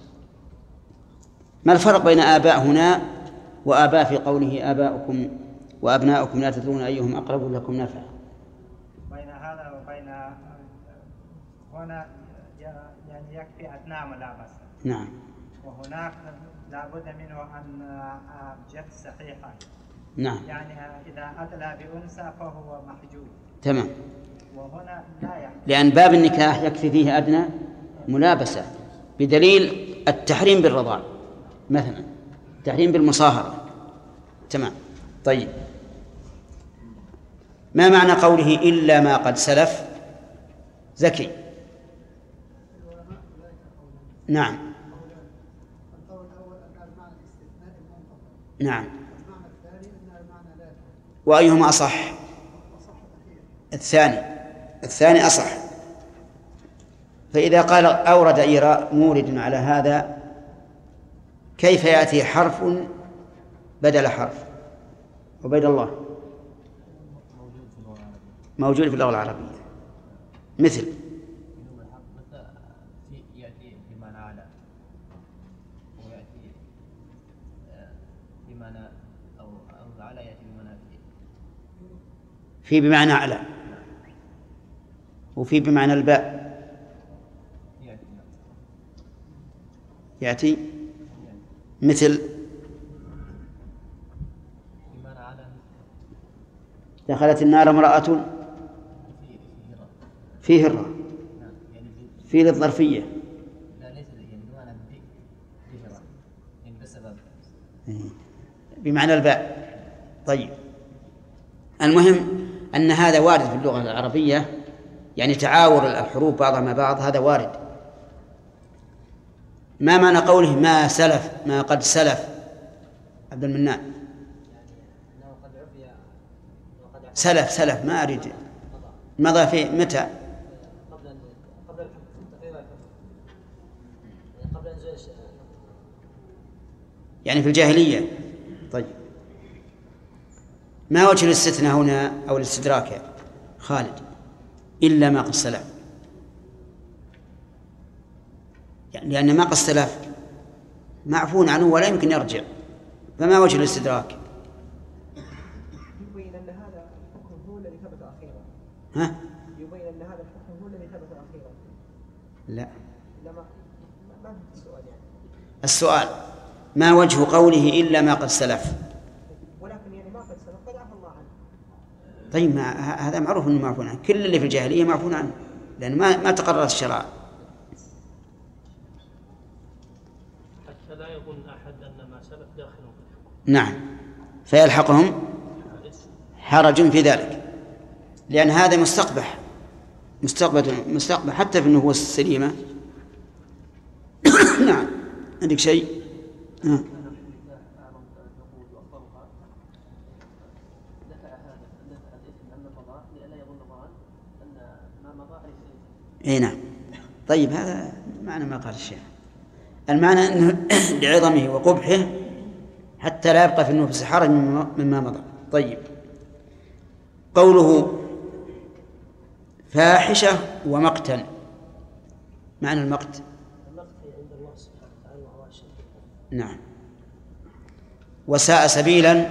ما الفرق بين آباء هنا وآباء في قوله آباؤكم وأبناؤكم لا تدرون أيهم أقرب لكم نفعا؟ بين هذا وبين هنا يعني يكفي أثناء ملابسة. نعم. وهناك لا بد منه أن جد صحيحة. نعم. يعني إذا أدلى بأنثى فهو محجوب. تمام. وهنا لا يعني. لأن باب النكاح يكفي فيه أدنى ملابسة، بدليل التحريم بالرضاع مثلا، التحريم بالمصاهرة. تمام. طيب، ما معنى قوله إلا ما قد سلف؟ زكي. نعم. نعم. وأيهما أصح؟ الثاني أصح. فإذا قال أورد مورد على هذا، كيف يأتي حرف بدل حرف؟ عبيد الله. موجود في اللغة العربية، مثل يأتي بمعنى على، ويأتي بمعنى أو على، يأتي بمعنى في بمعنى على، وفي بمعنى الباء يأتي مثل دخلت النار امرأة فيه الراء، في للظرفية. لا، ليس يعني بمعنى بهرة، يعني بسبب بمعنى الباء. طيب، المهم أن هذا وارد في اللغة العربية، يعني تعاور الحروف بعضها مع بعض، هذا وارد. ما معنى قوله ما سلف، ما قد سلف؟ عبد المنان. سلف ما أريد مضى في متى؟ يعني في الجاهلية. طيب، ما وجه الاستثناء هنا أو الاستدراك يا خالد؟ إلا ما قد سلف، يعني لأن ما قد سلف معفو عنه ولا يمكن يرجع، فما وجه الاستدراك؟ يبين أن هذا الحكم هو الذي ثبت أخيرا. ها؟ يبين أن هذا الحكم هو الذي ثبت أخيرا. لا، ما في السؤال يعني. السؤال ما وجه قوله إلا ما قد سلف؟ ولكن يعني ما قد سلف قد عفى الله عنه. طيب، هذا معروف أنه معفو عنه، كل اللي في الجاهلية معفو عنه، لأن ما تقررت الشرائع. حتى لا يظن أحد أن ما سلف داخل في الحكم. نعم، فيلحقهم حرج في ذلك، لأن هذا مستقبح حتى في النفوس السليمة. نعم، عندك شيء؟ اي نعم. طيب، هذا معنى ما قال الشيخ، المعنى أنه لعظمه وقبحه حتى لا يبقى في النفس حرج مما مضى. طيب، قوله فاحشة ومقتا، معنى المقت؟ عند الله سبحانه وتعالى وعواشر. نعم. وساء سبيلا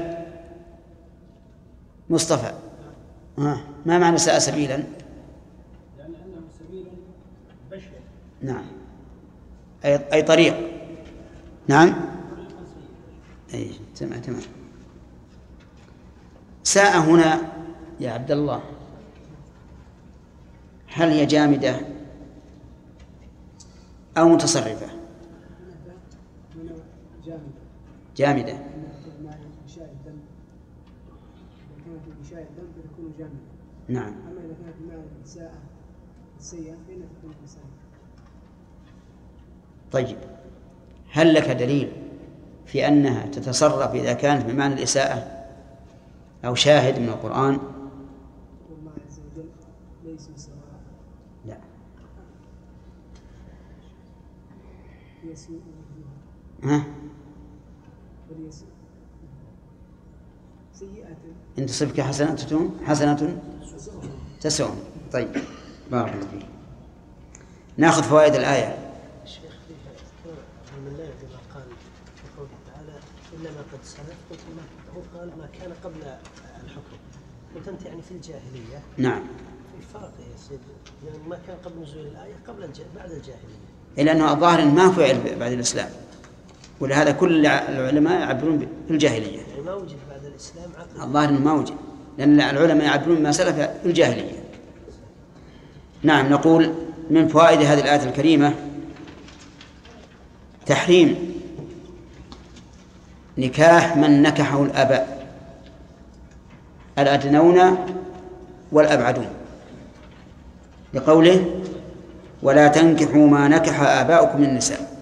مصطفى، ما معنى ساء سبيلا؟ لأنه سبيل بشع. نعم، أي طريق. نعم، أي تمام. ساء هنا يا عبد الله هل هي جامدة أو متصرفة؟ جامدة. نعم. أما إذا كانت بمعنى الساءة السيئة فإنها تكون حسنة. طيب، هل لك دليل في أنها تتصرف إذا كانت بمعنى الإساءة أو شاهد من القرآن؟ والله عز وجل ليسوا سواء. لا. يسوء ها؟ وليسوء سيئة إن تصبك حسنة تسؤهم. طيب، بارك الله فيك. نأخذ فوائد الآية. الشيخ فيها من الله كما قال في قوله تعالى إلا ما قد سلف. قلت هو قال ما كان قبل الحكم، قلت أنت يعني في الجاهلية. نعم. في فرق يا سيدي، يعني ما كان قبل نزول الآية بعد الجاهلية. إلا أنه الظاهر ما فعل بعد الإسلام، ولهذا كل العلماء يعبرون في الجاهلية. يعني ما وجد بعد الإسلام عقل. الظاهر أنه ما وجد، لأن العلماء يعبرون ما سلف في الجاهلية. نعم. نقول من فوائد هذه الآية الكريمة تحريم نكاح من نكحه الآباء الأدنون والأبعدون، لقوله ولا تنكحوا ما نكح آباؤكم من النساء.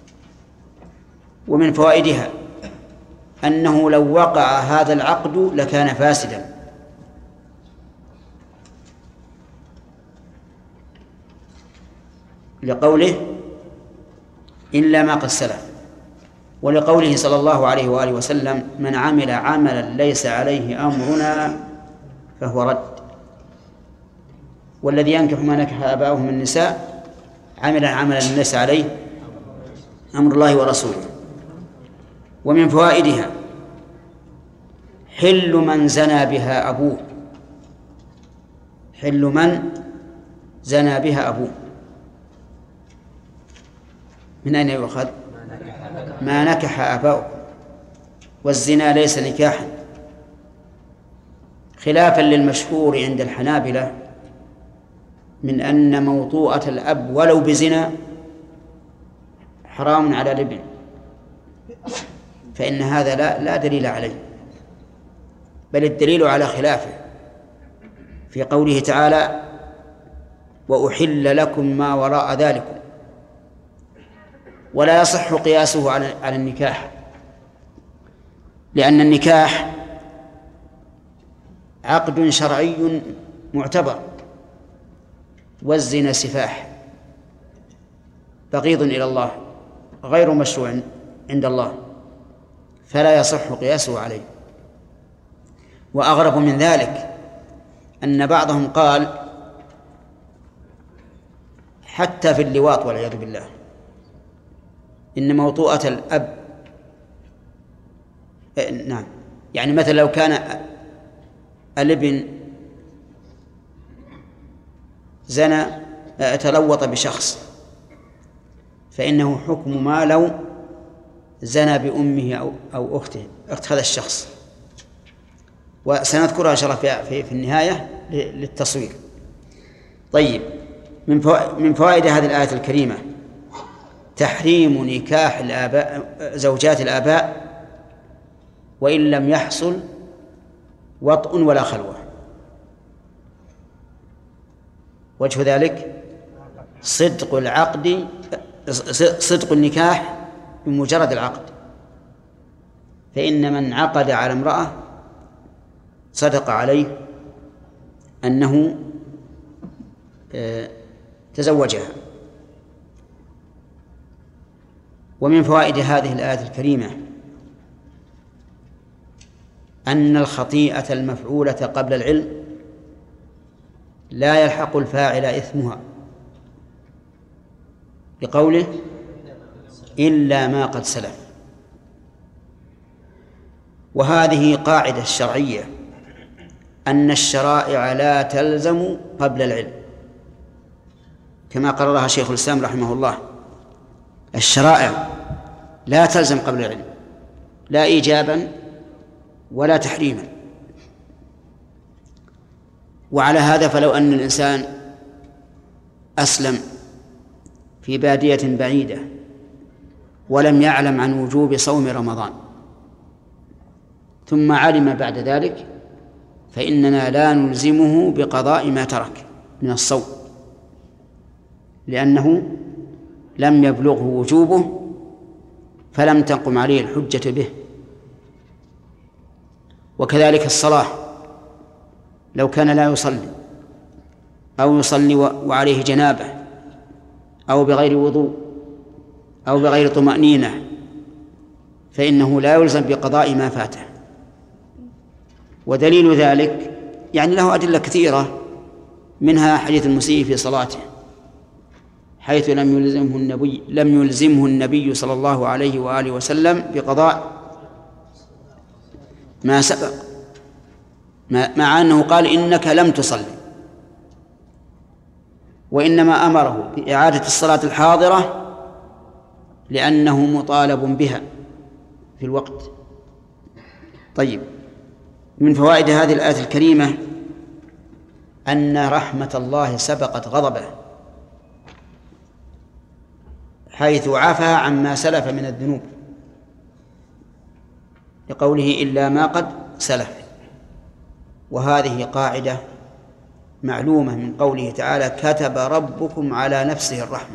ومن فوائدها أنه لو وقع هذا العقد لكان فاسدا، لقوله إلا ما قد سلف، ولقوله صلى الله عليه وآله وسلم من عمل عملا ليس عليه أمرنا فهو رد. والذي ينكح ما نكح آباؤه من النساء عملا ليس عليه أمر الله ورسوله. ومن فوائدها حل من زنى بها أبوه، حل من زنى بها أبوه من أين يؤخذ؟ ما نكح آباؤه، والزنا ليس نكاحا، خلافا للمشهور عند الحنابلة من أن موطوءة الأب ولو بزنا حرام على الابن. فإن هذا لا دليل عليه، بل الدليل على خلافه في قوله تعالى: وأحل لكم ما وراء ذلكم. ولا يصح قياسه على النكاح، لأن النكاح عقد شرعي معتبر، والزنا سفاح بغيض إلى الله غير مشروع عند الله، فلا يصح قياسه عليه. وأغرب من ذلك أن بعضهم قال حتى في اللواط والعياذ بالله إن موطوءة الأب نعم، يعني مثلا لو كان الابن زنى تلوط بشخص فإنه حكم ما لو زنى بأمه أو أخته، أخت هذا الشخص، وسنذكرها إن شاء الله في النهاية للتصوير. طيب، من فوائد هذه الآية الكريمة تحريم نكاح الآباء زوجات الآباء وإن لم يحصل وطء ولا خلوة. وجه ذلك صدق النكاح بمجرد العقد، فإن من عقد على امرأة صدق عليه أنه تزوجها. ومن فوائد هذه الآية الكريمة أن الخطيئة المفعولة قبل العلم لا يلحق الفاعل إثمها، بقوله إلا ما قد سلف. وهذه قاعدة شرعية أن الشرائع لا تلزم قبل العلم، كما قررها شيخ الإسلام رحمه الله. الشرائع لا تلزم قبل العلم، لا إيجابا ولا تحريما. وعلى هذا فلو أن الإنسان أسلم في بادية بعيدة ولم يعلم عن وجوب صوم رمضان ثم علم بعد ذلك، فإننا لا نلزمه بقضاء ما ترك من الصوم، لأنه لم يبلغه وجوبه فلم تقم عليه الحجة به. وكذلك الصلاة، لو كان لا يصلي أو يصلي وعليه جنابة أو بغير وضوء أو بغير طمأنينة فإنه لا يلزم بقضاء ما فاته. ودليل ذلك يعني له أدلة كثيرة، منها حديث المسيء في صلاته حيث لم يلزمه النبي صلى الله عليه وآله وسلم بقضاء ما سبق، مع أنه قال إنك لم تصلي، وإنما أمره بإعادة الصلاة الحاضرة لأنه مطالب بها في الوقت. طيب، من فوائد هذه الآية الكريمة أن رحمة الله سبقت غضبه، حيث عفى عما سلف من الذنوب، لقوله إلا ما قد سلف. وهذه قاعدة معلومة من قوله تعالى كتب ربكم على نفسه الرحمة،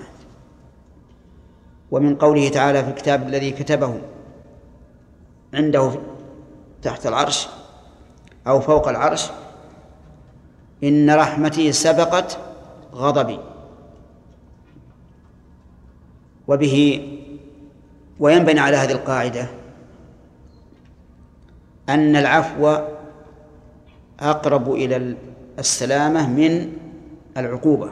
ومن قوله تعالى في الكتاب الذي كتبه عنده تحت العرش أو فوق العرش إن رحمتي سبقت غضبي. وبه وينبني على هذه القاعدة أن العفو أقرب إلى السلامة من العقوبة.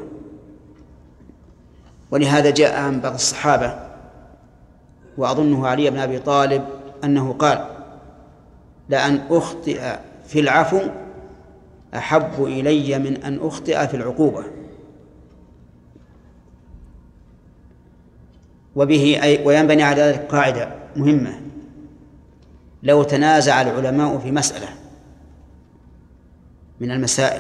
ولهذا جاء عن بعض الصحابة وأظنه علي بن أبي طالب أنه قال لأن أخطئ في العفو أحب إلي من أن أخطئ في العقوبة. وبه وينبني على ذلك قاعدة مهمة: لو تنازع العلماء في مسألة من المسائل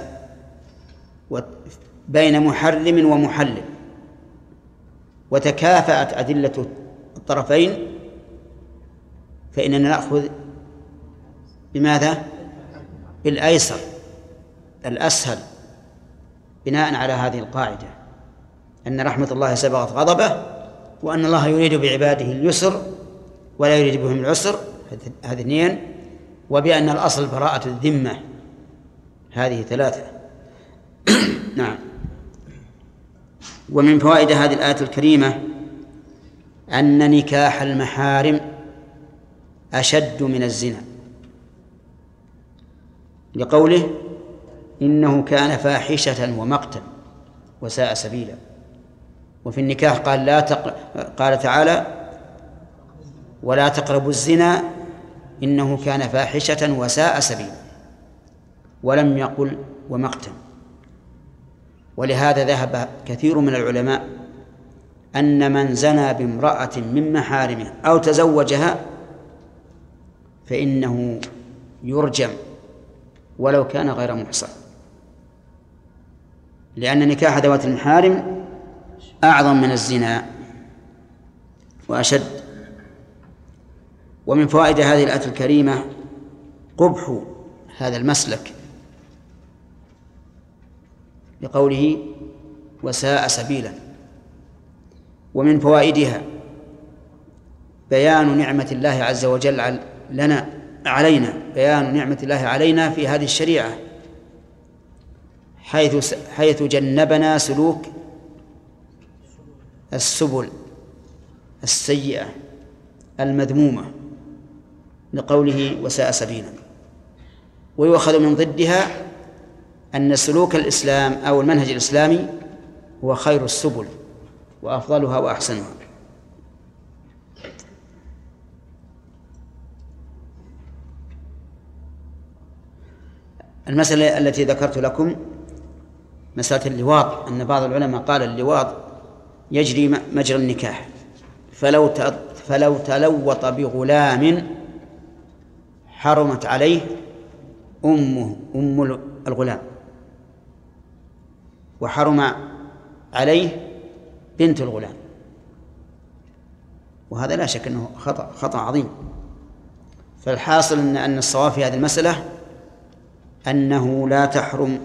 بين محرم ومحلل وتكافأت أدلة الطرفين فإننا نأخذ بماذا؟ بالأيسر الأسهل، بناء على هذه القاعدة أن رحمة الله سبقت غضبه، وأن الله يريد بعباده اليسر ولا يريد بهم العسر، هذه اثنين، وبأن الأصل براءة الذمة، هذه ثلاثة. نعم. ومن فوائد هذه الآية الكريمة أن نكاح المحارم أشد من الزنا، لقوله إنه كان فاحشة ومقتا وساء سبيلا. وفي النكاح قال تعالى ولا تقربوا الزنا إنه كان فاحشة وساء سبيلا، ولم يقل ومقتا. ولهذا ذهب كثير من العلماء أن من زنى بامرأة من محارمه أو تزوجها فإنه يرجم ولو كان غير محصن، لأن نكاح ذوات المحارم أعظم من الزنا وأشد. ومن فوائد هذه الآية الكريمة قبح هذا المسلك، لقوله وساء سبيلا. ومن فوائدها بيان نعمة الله عز وجل علينا، بيان نعمة الله علينا في هذه الشريعة، حيث جنبنا سلوك السبل السيئة المذمومة، لقوله وساء سبيلا. ويؤخذ من ضدها أن سلوك الإسلام أو المنهج الإسلامي هو خير السبل وأفضلها وأحسنها. المسألة التي ذكرت لكم مسألة اللواط، أن بعض العلماء قال اللواط يجري مجرى النكاح، فلو تلوط بغلام حرمت عليه أم الغلام، وحرم عليه بنت الغلام، وهذا لا شك أنه خطأ عظيم. فالحاصل أن الصواب في هذه المسألة أنه لا تحرم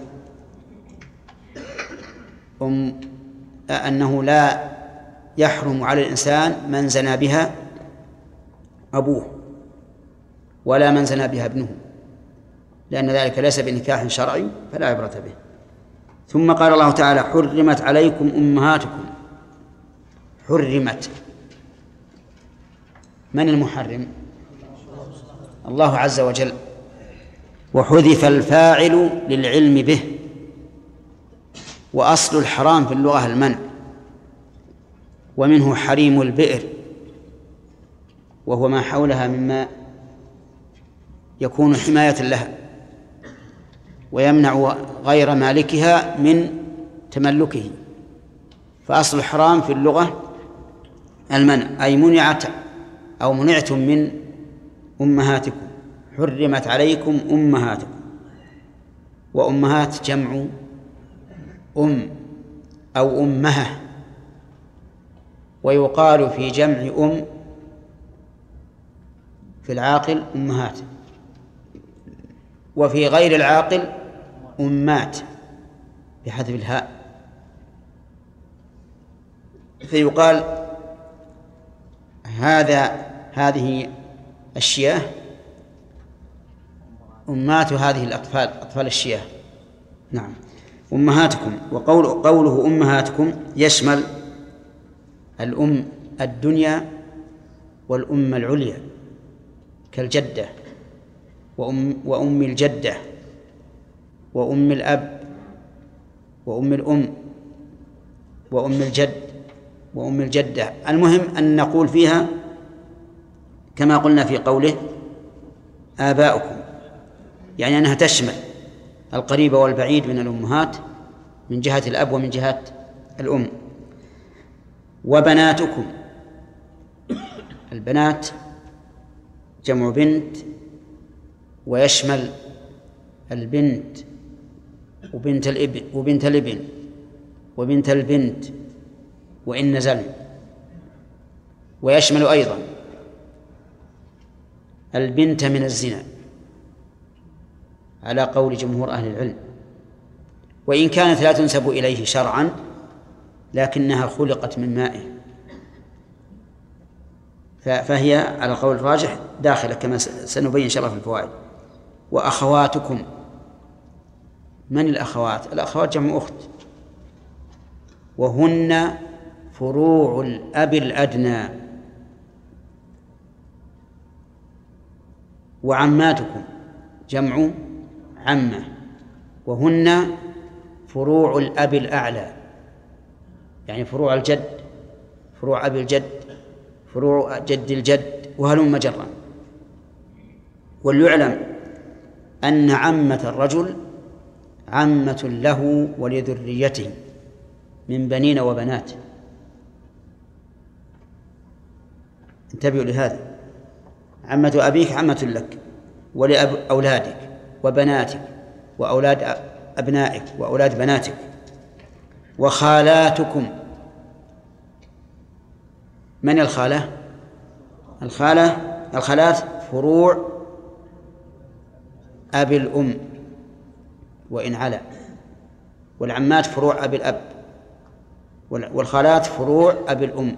أنه لا يحرم على الإنسان من زنى بها أبوه ولا من زنى بها ابنه، لأن ذلك ليس بنكاح شرعي فلا عبرة به. ثم قال الله تعالى حرمت عليكم أمهاتكم. حرمت، من المحرم؟ الله عز وجل، وحذف الفاعل للعلم به، وأصل الحرام في اللغة المنع، ومنه حريم البئر وهو ما حولها مما يكون حماية لها ويمنع غير مالكها من تملكه. فأصل الحرام في اللغة المنع، أي منعت أو منعتم من أمهاتكم. حرمت عليكم أمهاتكم، وأمهات جمع أم أو أمها، ويقال في جمع أم في العاقل أمهات، وفي غير العاقل أمات بحذف الهاء. فيقال هذه الشياه أمات هذه الأطفال، أطفال الشياه. نعم، أمهاتكم. وقوله أمهاتكم يشمل الأم الدنيا والأم العليا كالجدة وأم الجدة وأم الأب وأم الأم وأم الجد وأم الجدة. المهم أن نقول فيها كما قلنا في قوله آباؤكم، يعني أنها تشمل القريب والبعيد من الأمهات من جهة الأب ومن جهة الأم. وبناتكم، البنات جمع بنت، ويشمل البنت وبنت الابن وبنت الابن وبنت البنت وإن نزل، ويشمل أيضا البنت من الزنا على قول جمهور أهل العلم، وإن كانت لا تنسب إليه شرعا لكنها خلقت من مائه، فهي على القول الراجح داخلة كما سنبين إن شاء الله في الفوائد. وأخواتكم، من الأخوات؟ الأخوات جمع أخت، وهن فروع الأب الأدنى. وعماتكم جمع عمة، وهن فروع الأب الأعلى، يعني فروع الجد، فروع أبي الجد، فروع جد الجد، وهلم جرا. وليعلم أن عمة الرجل عمة له ولذريته من بنين وبنات. انتبهوا لهذا، عمة أبيك عمة لك ولأولادك وبناتك وأولاد أبنائك وأولاد بناتك. وخالاتكم، من الخالة؟ الخالات فروع أبي الأم وإن علا، والعمات فروع أبي الأب، والخالات فروع أبي الأم،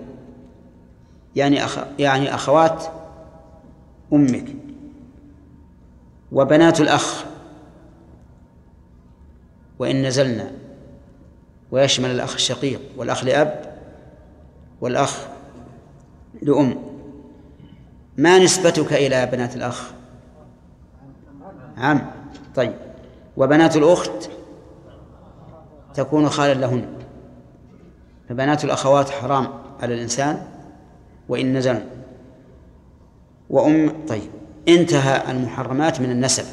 يعني أخوات أمك. وبنات الأخ وإن نزلنا، ويشمل الأخ الشقيق والأخ لأب والأخ لأم. ما نسبتك إلى بنات الأخ؟ عم. طيب، وبنات الأخت تكون خالا لهن، فبنات الأخوات حرام على الإنسان وإن نزلن. طيب، انتهى المحرمات من النسب،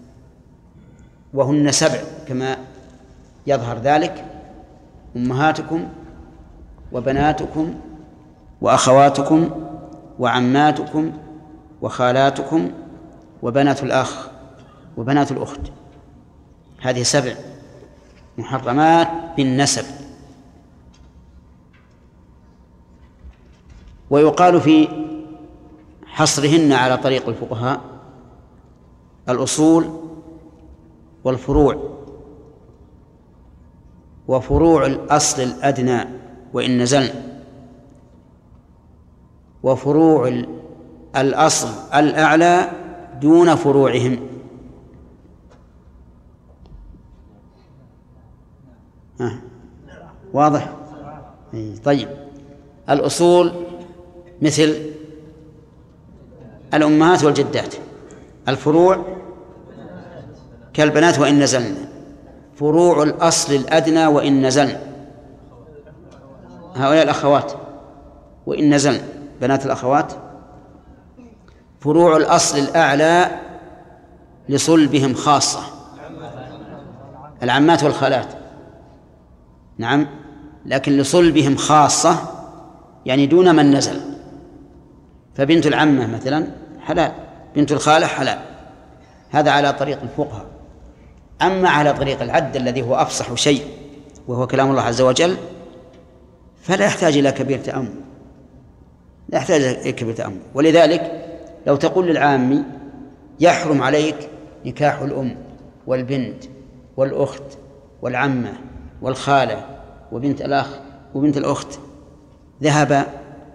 وهن 7 كما يظهر ذلك: أمهاتكم وبناتكم وأخواتكم وعماتكم وخالاتكم وبنات الأخ وبنات الأخت. هذه 7 محرمات بالنسب. ويقال في حصرهن على طريق الفقهاء الأصول والفروع، وفروع الأصل الأدنى وإن نزلن، وفروع الأصل الأعلى دون فروعهم. واضح؟ طيب، الأصول مثل الأمهات والجدات، الفروع كالبنات وإن نزلن، فروع الأصل الأدنى وإن نزلن هؤلاء الأخوات وإن نزلن بنات الأخوات. فروع الأصل الأعلى لصلبهم خاصة العمات والخالات، نعم، لكن لصلبهم خاصة يعني دون من نزل. فبنت العمة مثلا حلال، بنت الخالة حلال، هذا على طريق الفقهاء. أما على طريق العد الذي هو أفصح شيء وهو كلام الله عز وجل فلا يحتاج إلى كبير تأمل، لا يحتاج إلى كبير تأمل. ولذلك لو تقول للعامي يحرم عليك نكاح الأم والبنت والأخت والعمة والخالة وبنت الأخ وبنت الأخت، ذهب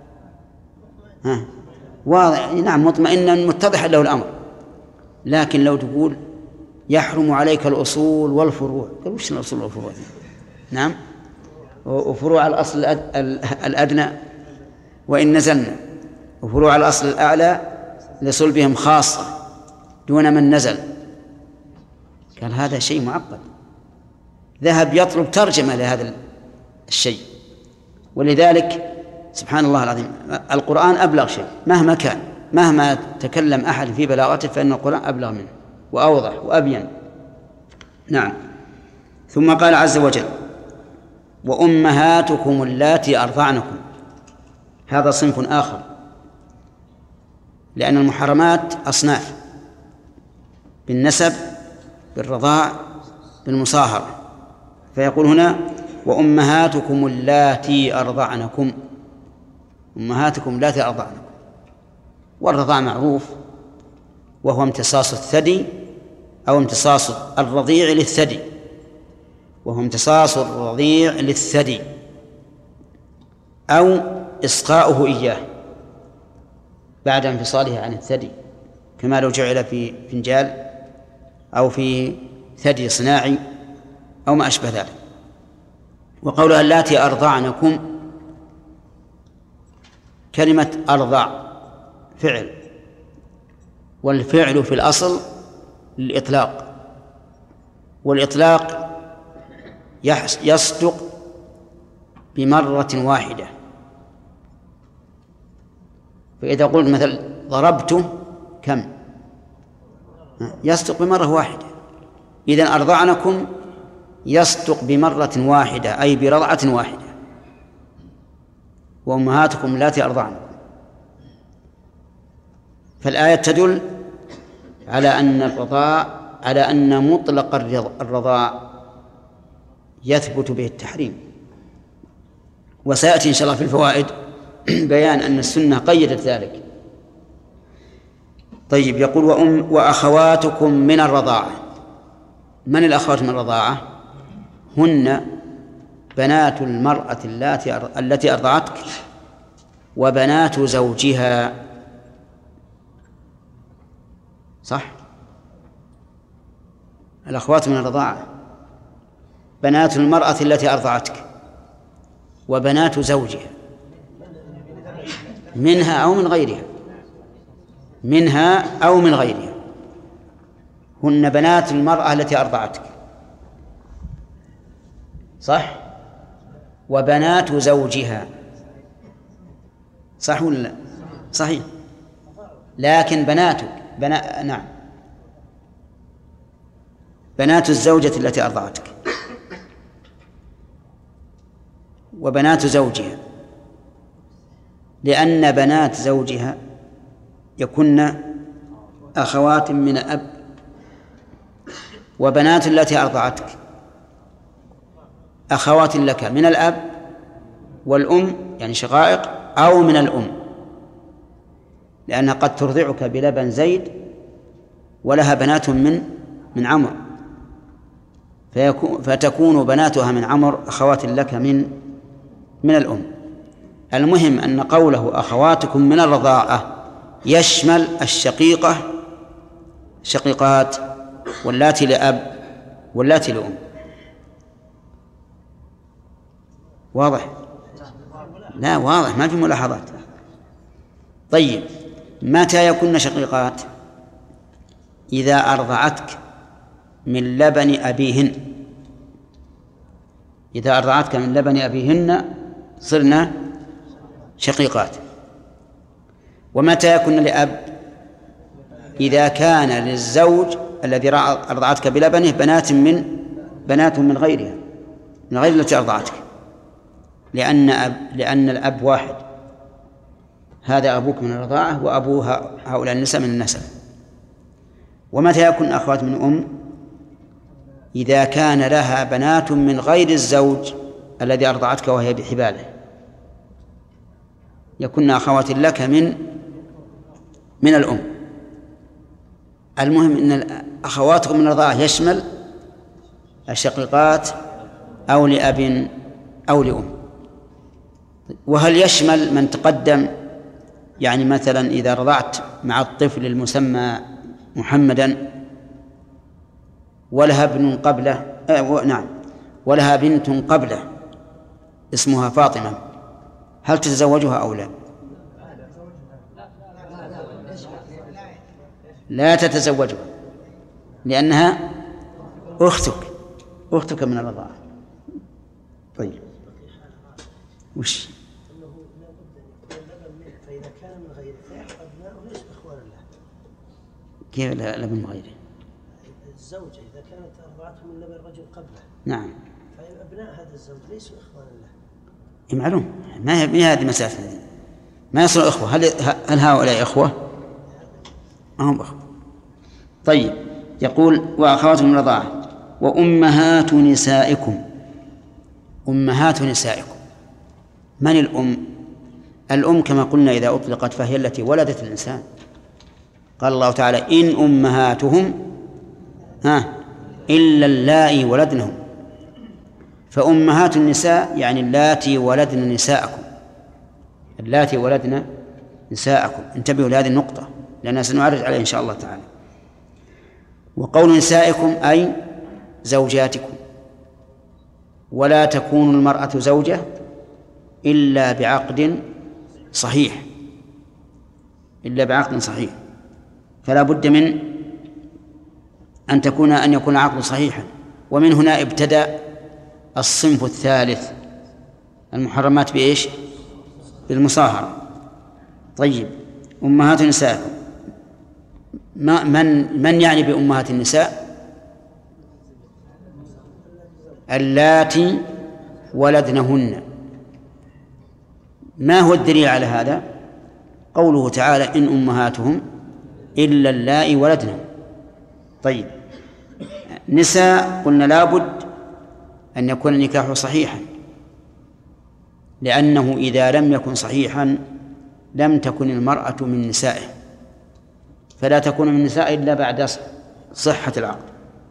واضح، نعم، مطمئنا متضحا له الأمر. لكن لو تقول يحرم عليك الأصول والفروع، قال وش الأصول والفروع؟ نعم، وفروع الأصل الأدنى وإن نزلنا، وفروع الأصل الأعلى لصلبهم خاصة دون من نزل. قال هذا شيء معقد، ذهب يطلب ترجمة لهذا الشيء. ولذلك سبحان الله العظيم القرآن أبلغ شيء مهما كان، مهما تكلم أحد في بلاغته فإن القرآن أبلغ منه وأوضح وأبين. نعم. ثم قال عز وجل وأمهاتكم اللاتي أرضعنكم، هذا صنف آخر، لأن المحرمات أصناف: بالنسب، بالرضاع، بالمصاهرة. فيقول هنا وأمهاتكم اللاتي أرضعنكم، أمهاتكم اللاتي أرضعنكم. والرضاع معروف وهو امتصاص الثدي أو امتصاص الرضيع للثدي، وهو امتصاص الرضيع للثدي أو إسقاؤه إياه بعد انفصاله عن الثدي، كما لو جعل في فنجال أو في ثدي صناعي أو ما أشبه ذلك. وقولها اللاتي أرضعنكم، كلمة أرضع فعل، والفعل في الأصل للإطلاق، والإطلاق يصدق بمرة واحدة. فإذا قلت مثلا ضربته كم، يصدق بمرة واحدة. إذن أرضعنكم يصدق بمرة واحدة أي برضعة واحدة. وأمهاتكم اللاتي أرضعنكم. فالآية تدل على أن الرضاع، على أن مطلق الرضاع يثبت به التحريم. وسيأتي إن شاء الله في الفوائد بيان أن السنة قيدت ذلك. طيب، يقول وأخواتكم من الرضاعة. من الأخوات من الرضاعة؟ هن بنات المرأة التي أرضعتك وبنات زوجها. صح؟ الأخوات من الرضاعة بنات المرأة التي أرضعتك وبنات زوجها، منها أو من غيرها، منها أو من غيرها. هن بنات المرأة التي أرضعتك، صح؟ وبنات زوجها، صح ولا لا؟ صحيح. لكن نعم، بنات الزوجة التي أرضعتك وبنات زوجها، لأن بنات زوجها يكن أخوات من أب، وبنات التي أرضعتك أخوات لك من الأب والأم، يعني شقائق، أو من الأم، لأنها قد ترضعك بلبن زيد ولها بنات من عمر، فتكون بناتها من عمر أخوات لك من الأم. المهم أن قوله أخواتكم من الرضاعة يشمل الشقيقات واللاتي لأب واللاتي لأم. واضح؟ لا، واضح، ما في ملاحظات. طيب، متى يكون شقيقات؟ إذا أرضعتك من لبن أبيهن. إذا أرضعتك من لبن أبيهن صرنا شقيقات. ومتى يكون لأب؟ إذا كان للزوج الذي أرضعتك بلبنه بنات من غيرها، من غير التي أرضعتك، لأن الأب واحد، هذا أبوك من الرضاعة وأبو هؤلاء النساء من النسب. ومتى يكون أخوات من أم؟ إذا كان لها بنات من غير الزوج الذي أرضعتك وهي بحباله، يكون أخوات لك من الأم. المهم أن أخواتكم من الرضاعة يشمل الشقيقات أو لأب أو لأم. وهل يشمل من تقدم؟ يعني مثلا إذا رضعت مع الطفل المسمى محمدا ولها ابن قبله، نعم، ولها بنت قبله اسمها فاطمة، هل تتزوجها أو لا؟ لا تتزوجها، لأنها أختك من الرضاعة. طيب، وش؟ فإذا كان من غيره فأبناؤه ليسوا إخوانا له. كيف لا من غيره؟ الزوجة إذا كانت أرضعته من لبن رجل قبله، نعم، فأبناء هذا الزوج ليسوا إخوانا له. معلوم، ما هي هذه مسافة، ما يصيروا إخوة. هل هؤلاء إخوة؟ ما هم إخوة. طيب، يقول وأخواتكم من الرضاعة وأمهات نسائكم. أمهات نسائكم، من الأم؟ الأم كما قلنا إذا أطلقت فهي التي ولدت الإنسان، قال الله تعالى إن أمهاتهم إلا اللائي ولدنهم، فأمهات النساء يعني اللاتي ولدن نساءكم، اللاتي ولدن نساءكم. انتبهوا لهذه النقطة لأننا سنعرج عليها إن شاء الله تعالى. وقول نسائكم أي زوجاتكم، ولا تكون المرأة زوجة إلا بعقد صحيح، إلا بعقد صحيح، فلا بد من أن يكون عقد صحيحا. ومن هنا ابتدأ الصنف الثالث، المحرمات بإيش؟ بالمصاهرة. طيب، أمهات نسائكم، من يعني بأمهات النساء؟ اللاتي ولدنهن. ما هو الدليل على هذا؟ قوله تعالى إن أمهاتهم إلا اللائي ولدنهم. طيب، نساء قلنا لابد أن يكون النكاح صحيحا، لأنه إذا لم يكن صحيحا لم تكن المرأة من نسائه، فلا تكون من النساء إلا بعد صحة العقد.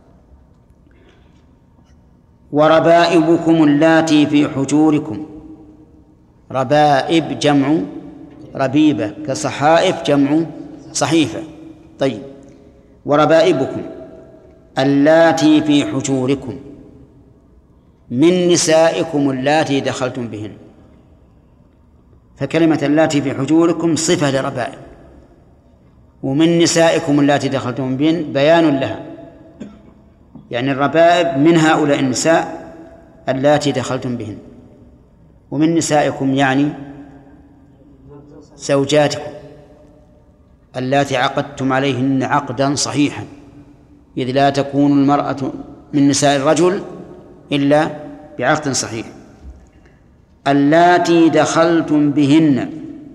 وربائبكم اللاتي في حجوركم، ربائب جمع ربيبة، كصحائف جمع صحيفة. طيب، وربائبكم اللاتي في حجوركم من نسائكم اللاتي دخلتم بهن، فكلمة اللاتي في حجوركم صفة لربائب، ومن نسائكم اللاتي دخلتم بهن بيان لها، يعني الربائب من هؤلاء النساء اللاتي دخلتم بهن، ومن نسائكم يعني زوجاتكم اللاتي عقدتم عليهن عقدا صحيحا، إذ لا تكون المرأة من نساء الرجل إلا بعقد صحيح. اللاتي دخلتم بهن،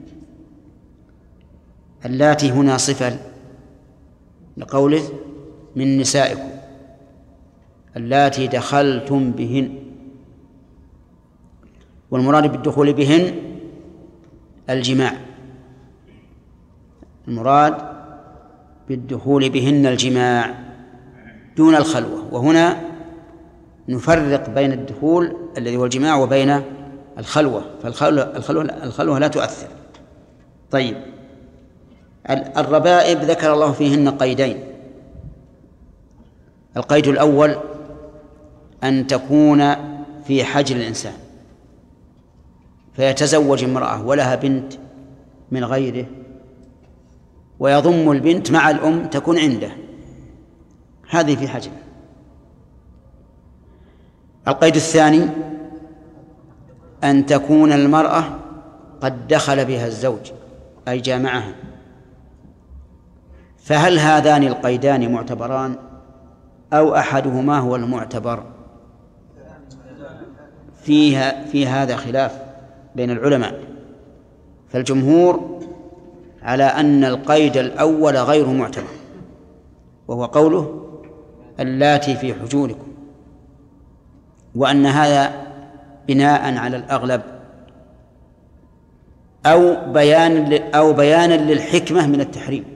اللاتي هنا صفة لقوله من نسائكم، اللاتي دخلتم بهن، والمراد بالدخول بهن الجماع، المراد بالدخول بهن الجماع دون الخلوة. وهنا نفرق بين الدخول الذي هو الجماع وبين الخلوة، فالخلوة لا تؤثر. طيب، الربائب ذكر الله فيهن قيدين. القيد الأول أن تكون في حجر الإنسان، فيتزوج امرأة ولها بنت من غيره ويضم البنت مع الأم تكون عنده، هذه في حجر. القيد الثاني أن تكون المرأة قد دخل بها الزوج أي جامعها، فهل هذان القيدان معتبران أو أحدهما هو المعتبر؟ في هذا خلاف بين العلماء، فالجمهور على أن القيد الأول غير معتبر، وهو قوله اللاتي في حجوركم، وأن هذا بناء على الأغلب أو بيانا للحكمة من التحريم،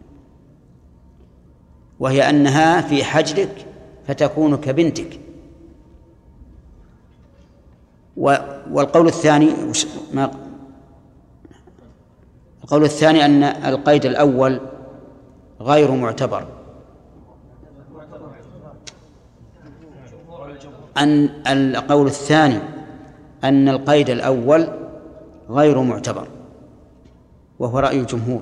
وهي أنها في حجرك فتكون كبنتك. والقول الثاني أن القيد الأول غير معتبر، القول الثاني أن القيد الأول غير معتبر، وهو رأي الجمهور،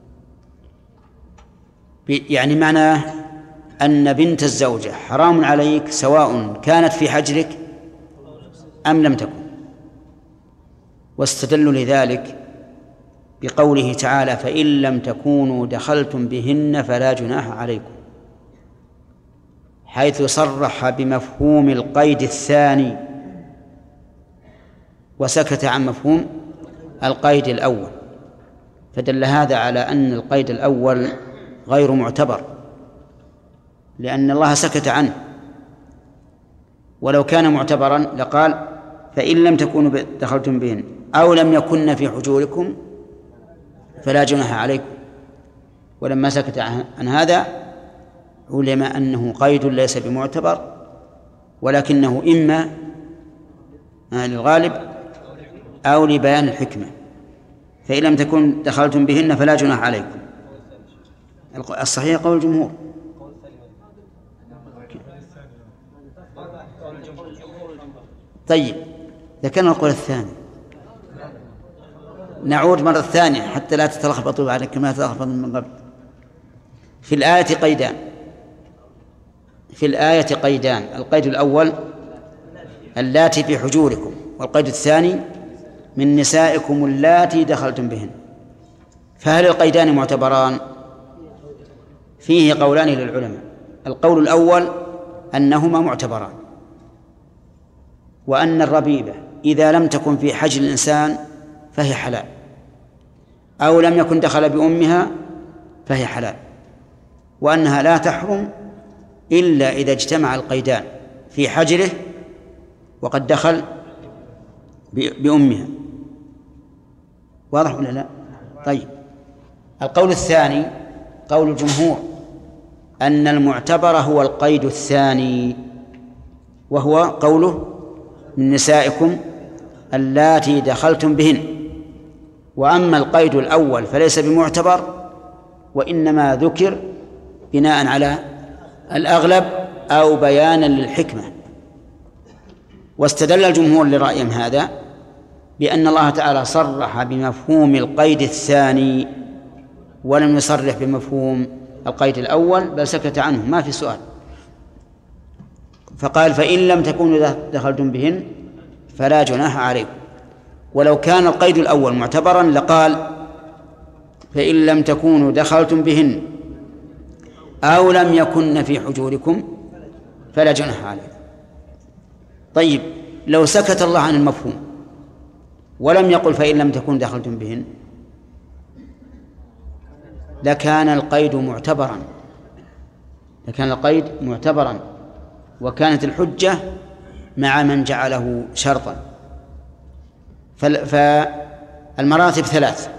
يعني معناه أن بنت الزوجة حرام عليك سواء كانت في حجرك أم لم تكن. واستدلوا لذلك بقوله تعالى فإن لم تكونوا دخلتم بهن فلا جناح عليكم، حيث صرح بمفهوم القيد الثاني وسكت عن مفهوم القيد الأول، فدل هذا على أن القيد الأول غير معتبر، لأن الله سكت عنه. ولو كان معتبرا لقال فإن لم تكونوا دخلتم بهن أو لم يكن في حجوركم فلا جناح عليكم. ولما سكت عن هذا علم أنه قيد ليس بمعتبر، ولكنه إما للغالب أو لبيان الحكمة. فإن لم تكن دخلتم بهن فلا جناح عليكم. الصحيح قول الجمهور. طيب ذكرنا القول الثاني، نعود مرة ثانية حتى لا تتلخبطوا على كما تلخبط من قبل. في الآية قيدان، القيد الأول اللاتي في حجوركم، والقيد الثاني من نسائكم اللاتي دخلتم بهن. فهل القيدان معتبران؟ فيه قولان للعلماء. القول الأول أنهما معتبران، وأن الربيبة إذا لم تكن في حجر الإنسان فهي حلال، أو لم يكن دخل بأمها فهي حلال، وأنها لا تحرم إلا إذا اجتمع القيدان في حجره وقد دخل بأمها. واضح ولا لا؟ طيب القول الثاني قول الجمهور أن المعتبر هو القيد الثاني، وهو قوله من نسائكم اللاتي دخلتم بهن. وأما القيد الأول فليس بمعتبر، وإنما ذكر بناء على الأغلب أو بيانا للحكمة. واستدل الجمهور لرأيهم هذا بأن الله تعالى صرح بمفهوم القيد الثاني ولم يصرح بمفهوم القيد الأول، بل سكت عنه ما في سؤال. فقال فإن لم تكونوا دخلتم بهن فلا جناح عليكم. ولو كان القيد الأول معتبرا لقال فإن لم تكونوا دخلتم بهن أو لم يكن في حجوركم فلا جناح عليكم. طيب لو سكت الله عن المفهوم ولم يقل فإن لم تكونوا دخلتم بهن لكان القيد معتبرا، وكانت الحجة مع من جعله شرطا. فالمراتب ثلاث: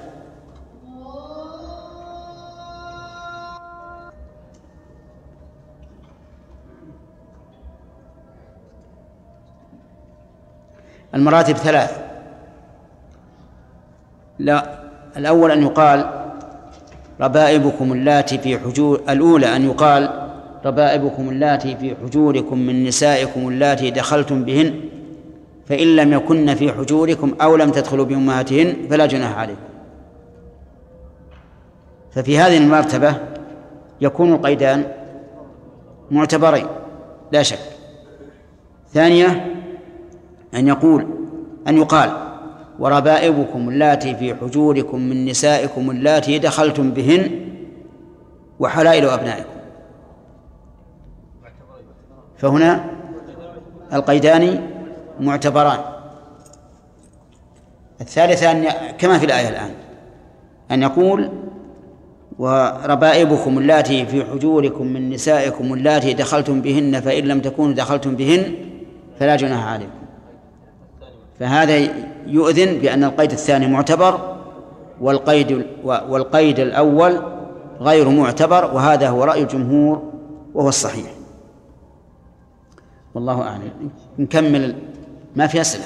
لا، الأول أن يقال ربائبكم اللاتي في حجور، الأولى أن يقال ربائبكم اللاتي في حجوركم من نسائكم اللاتي دخلتم بهن فإن لم يكن في حجوركم أو لم تدخلوا بأمهاتهن فلا جناح عليكم. ففي هذه المرتبة يكون القيدان معتبرين لا شك. ثانية أن يقال وربائبكم اللاتي في حجوركم من نسائكم اللاتي دخلتم بهن وحلائل أبنائكم، فهنا القيدان معتبران. الثالثة كما في الآية الآن أن يقول وربائبكم اللاتي في حجوركم من نسائكم اللاتي دخلتم بهن فإن لم تكونوا دخلتم بهن فلا جناح عليكم. فهذا يؤذن بأن القيد الثاني معتبر والقيد الأول غير معتبر، وهذا هو رأي الجمهور وهو الصحيح، والله أعلم. نكمل، ما في أسئلة.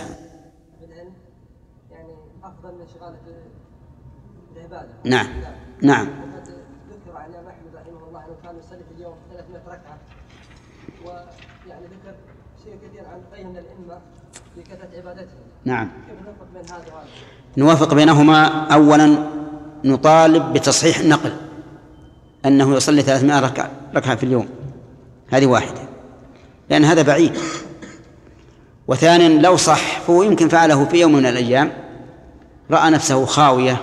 يعني أفضل من شغالة العبادة. نعم. وقد ذكر عن الإمام أحمد رحمه الله أنه كان يصلي في اليوم 300 ركعة، ويعني ذكر شيء كثير عن غيره من الأئمة في كثرة عبادته. نعم. كيف نوفق بين هذا وهذا؟ نوافق بينهما. أولا نطالب بتصحيح النقل أنه يصلي 300 ركعة في اليوم، هذه واحدة، لأن هذا بعيد. وثانيا لو صح فهو يمكن فعله في يوم من الأيام، رأى نفسه خاوية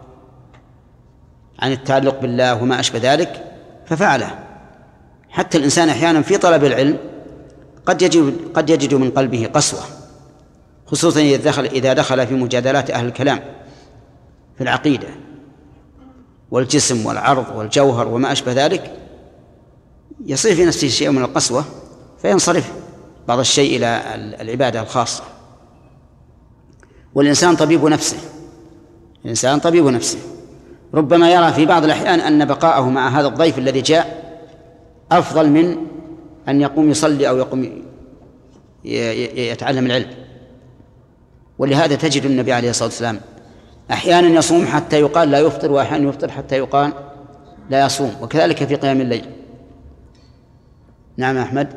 عن التعلق بالله وما أشبه ذلك ففعله. حتى الإنسان أحيانا في طلب العلم قد يجد من قلبه قسوة، خصوصا إذا دخل في مجادلات أهل الكلام في العقيدة والجسم والعرض والجوهر وما أشبه ذلك، يصير في نفسه شيء من القسوة فينصرف بعض الشيء إلى العبادة الخاصة. والإنسان طبيب نفسه، ربما يرى في بعض الأحيان أن بقاءه مع هذا الضيف الذي جاء أفضل من أن يقوم يصلي أو يقوم يتعلم العلم. ولهذا تجد النبي عليه الصلاة والسلام أحيانا يصوم حتى يقال لا يفطر، وأحيانا يفطر حتى يقال لا يصوم، وكذلك في قيام الليل. نعم أحمد.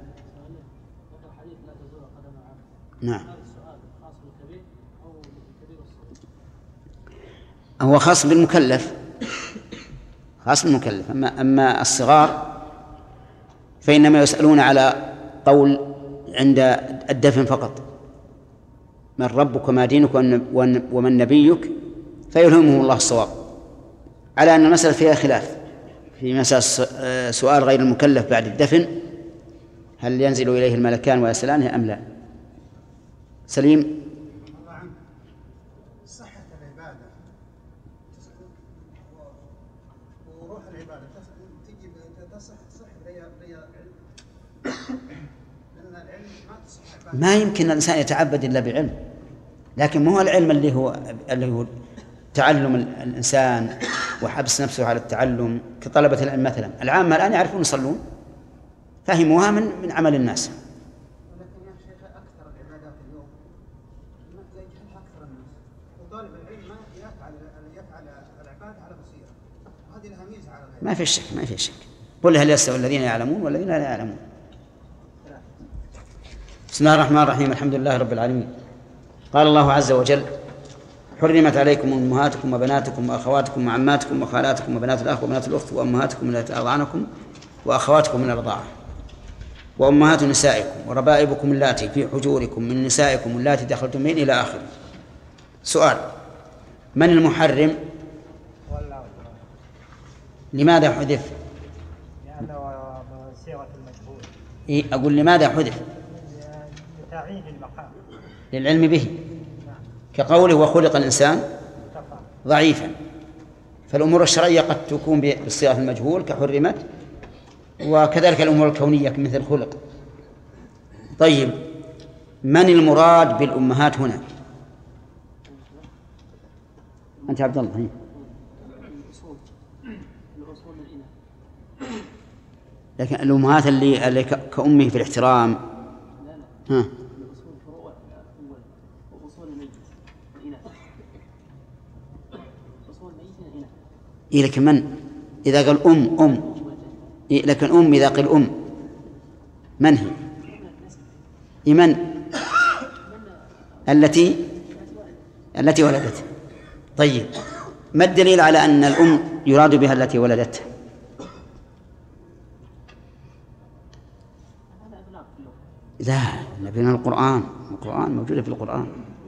نعم. هو خاص بالمكلف، خاص بالمكلف. أما الصغار فإنما يسألون على قول عند الدفن فقط: من ربك وما دينك ومن نبيك، فيلهمهم الله الصواب، على أن المسألة فيها خلاف في مسألة سؤال غير المكلف بعد الدفن، هل ينزل إليه الملكان ويسألانه أم لا؟ سليم. صحة العبادة وروح العبادة تجي تصح لأن العلم ما تصح. ما يمكن الإنسان يتعبد إلا بعلم، لكن ما هو العلم اللي هو تعلم الإنسان وحبس نفسه على التعلم كطلبة العلم مثلا. العامة الآن يعرفون يصلون، فهموها من عمل الناس. ولكن يا شيخ أكثر العبادات اليوم ما يجهلها أكثر الناس، وطالب العلم ما يفعل العبادة على بصيرة، وهذه لها ميزة على غيرها. ما في شك. قل هل يستوي الذين يعلمون والذين لا يعلمون. بسم الله الرحمن الرحيم. الحمد لله رب العالمين. قال الله عز وجل: حرمت عليكم أمهاتكم وبناتكم وأخواتكم وعماتكم وخالاتكم وبنات الأخ وبنات الأخت وأمهاتكم التي أرضعنكم وأخواتكم من الرضاعة وأمهات نسائكم وربائبكم اللاتي في حجوركم من نسائكم اللاتي دخلتم بهن إلى آخره. سؤال: من المحرم؟ لماذا حذف؟ لأنه صيغة المجهول. أقول لماذا حذف؟ لتعيين المقام. للعلم به، كقوله: وخلق الإنسان ضعيفا. فالأمور الشرعية قد تكون بالصيغة المجهول كحرمت، وكذلك الأمور الكونية مثل خلق. طيب، من المراد بالأمهات هنا؟ أنت عبد الله. لكن الأمهات اللي كأمه في الاحترام. ها. إيه، لكن من إذا قال أم إيه، لكن إذا قال من هي؟ إيه، من التي ولدته. طيب، ما الدليل على أن الأم يراد بها التي ولدته؟ لا، نبينا القرآن موجودة في القرآن.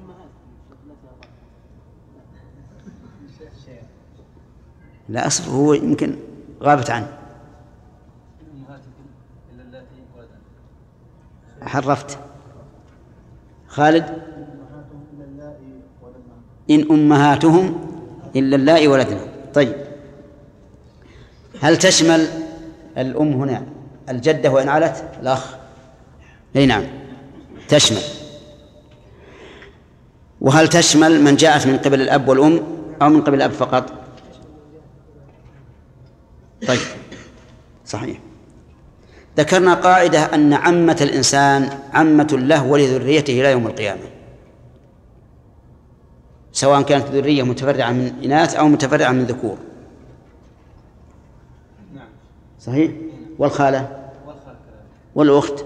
لا أصل، هو يمكن غابت عنه. حرفت. خالد: إن أمهاتهم إلا اللائي ولدنا. طيب، هل تشمل الأم هنا الجدة وإن علت؟ الأخ. أي نعم تشمل. وهل تشمل من جاءت من قبل الأب والأم أو من قبل الأب فقط؟ طيب، صحيح. ذكرنا قاعدة أن عمة الإنسان عمة له ولذريته إلى يوم القيامة، سواء كانت ذرية متفرعة من إناث أو متفرعة من ذكور. نعم صحيح. والخالة والأخت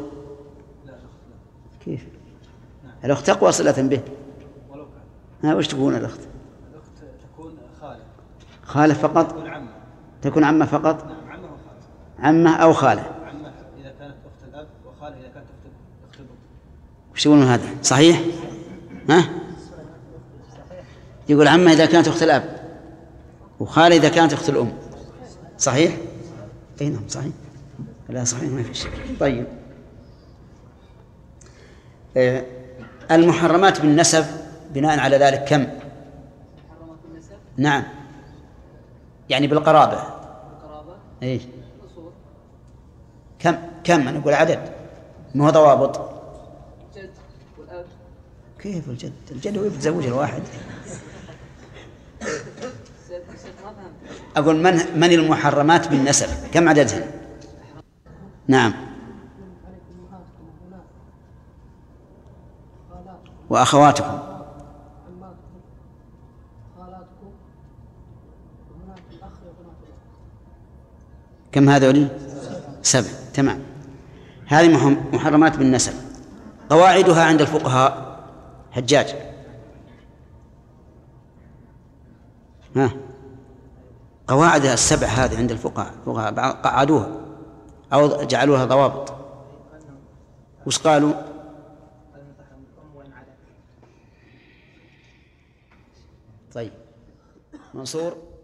كيف؟ الأخت أقوى صلة به. ولو كان. وش تكون الأخت؟ الأخت تكون خالة فقط. تكون عمة فقط. نعم، عمة وخالة. عمة أو خالة. عمة إذا كانت أخت الأب، وخالة إذا كانت أخت الأب. وش يقولون هذا؟ صحيح؟ ها؟ يقول عمة إذا كانت أخت الأب، وخالة إذا كانت أخت الأم. صحيح؟ أي نعم صحيح. لا صحيح، ما في شيء. طيب، المحرمات بالنسب بناء على ذلك كم؟ محرمات النسب؟ نعم، يعني بالقرابة. القرابة؟ إيه. الأصول. كم أنا أقول عدد، ما هو ضوابط. الجد والأب. كيف الجد هو يتزوج الواحد. ست أقول من المحرمات بالنسب كم عددهن؟ نعم. وأخواتكم كم هذول؟ 7. تمام. هذه محرمات بالنسب. قواعدها عند الفقهاء حجاج قواعدها 7 هذه عند الفقهاء قعدوها أو جعلوها ضوابط. وش قالوا؟ طيب منصور.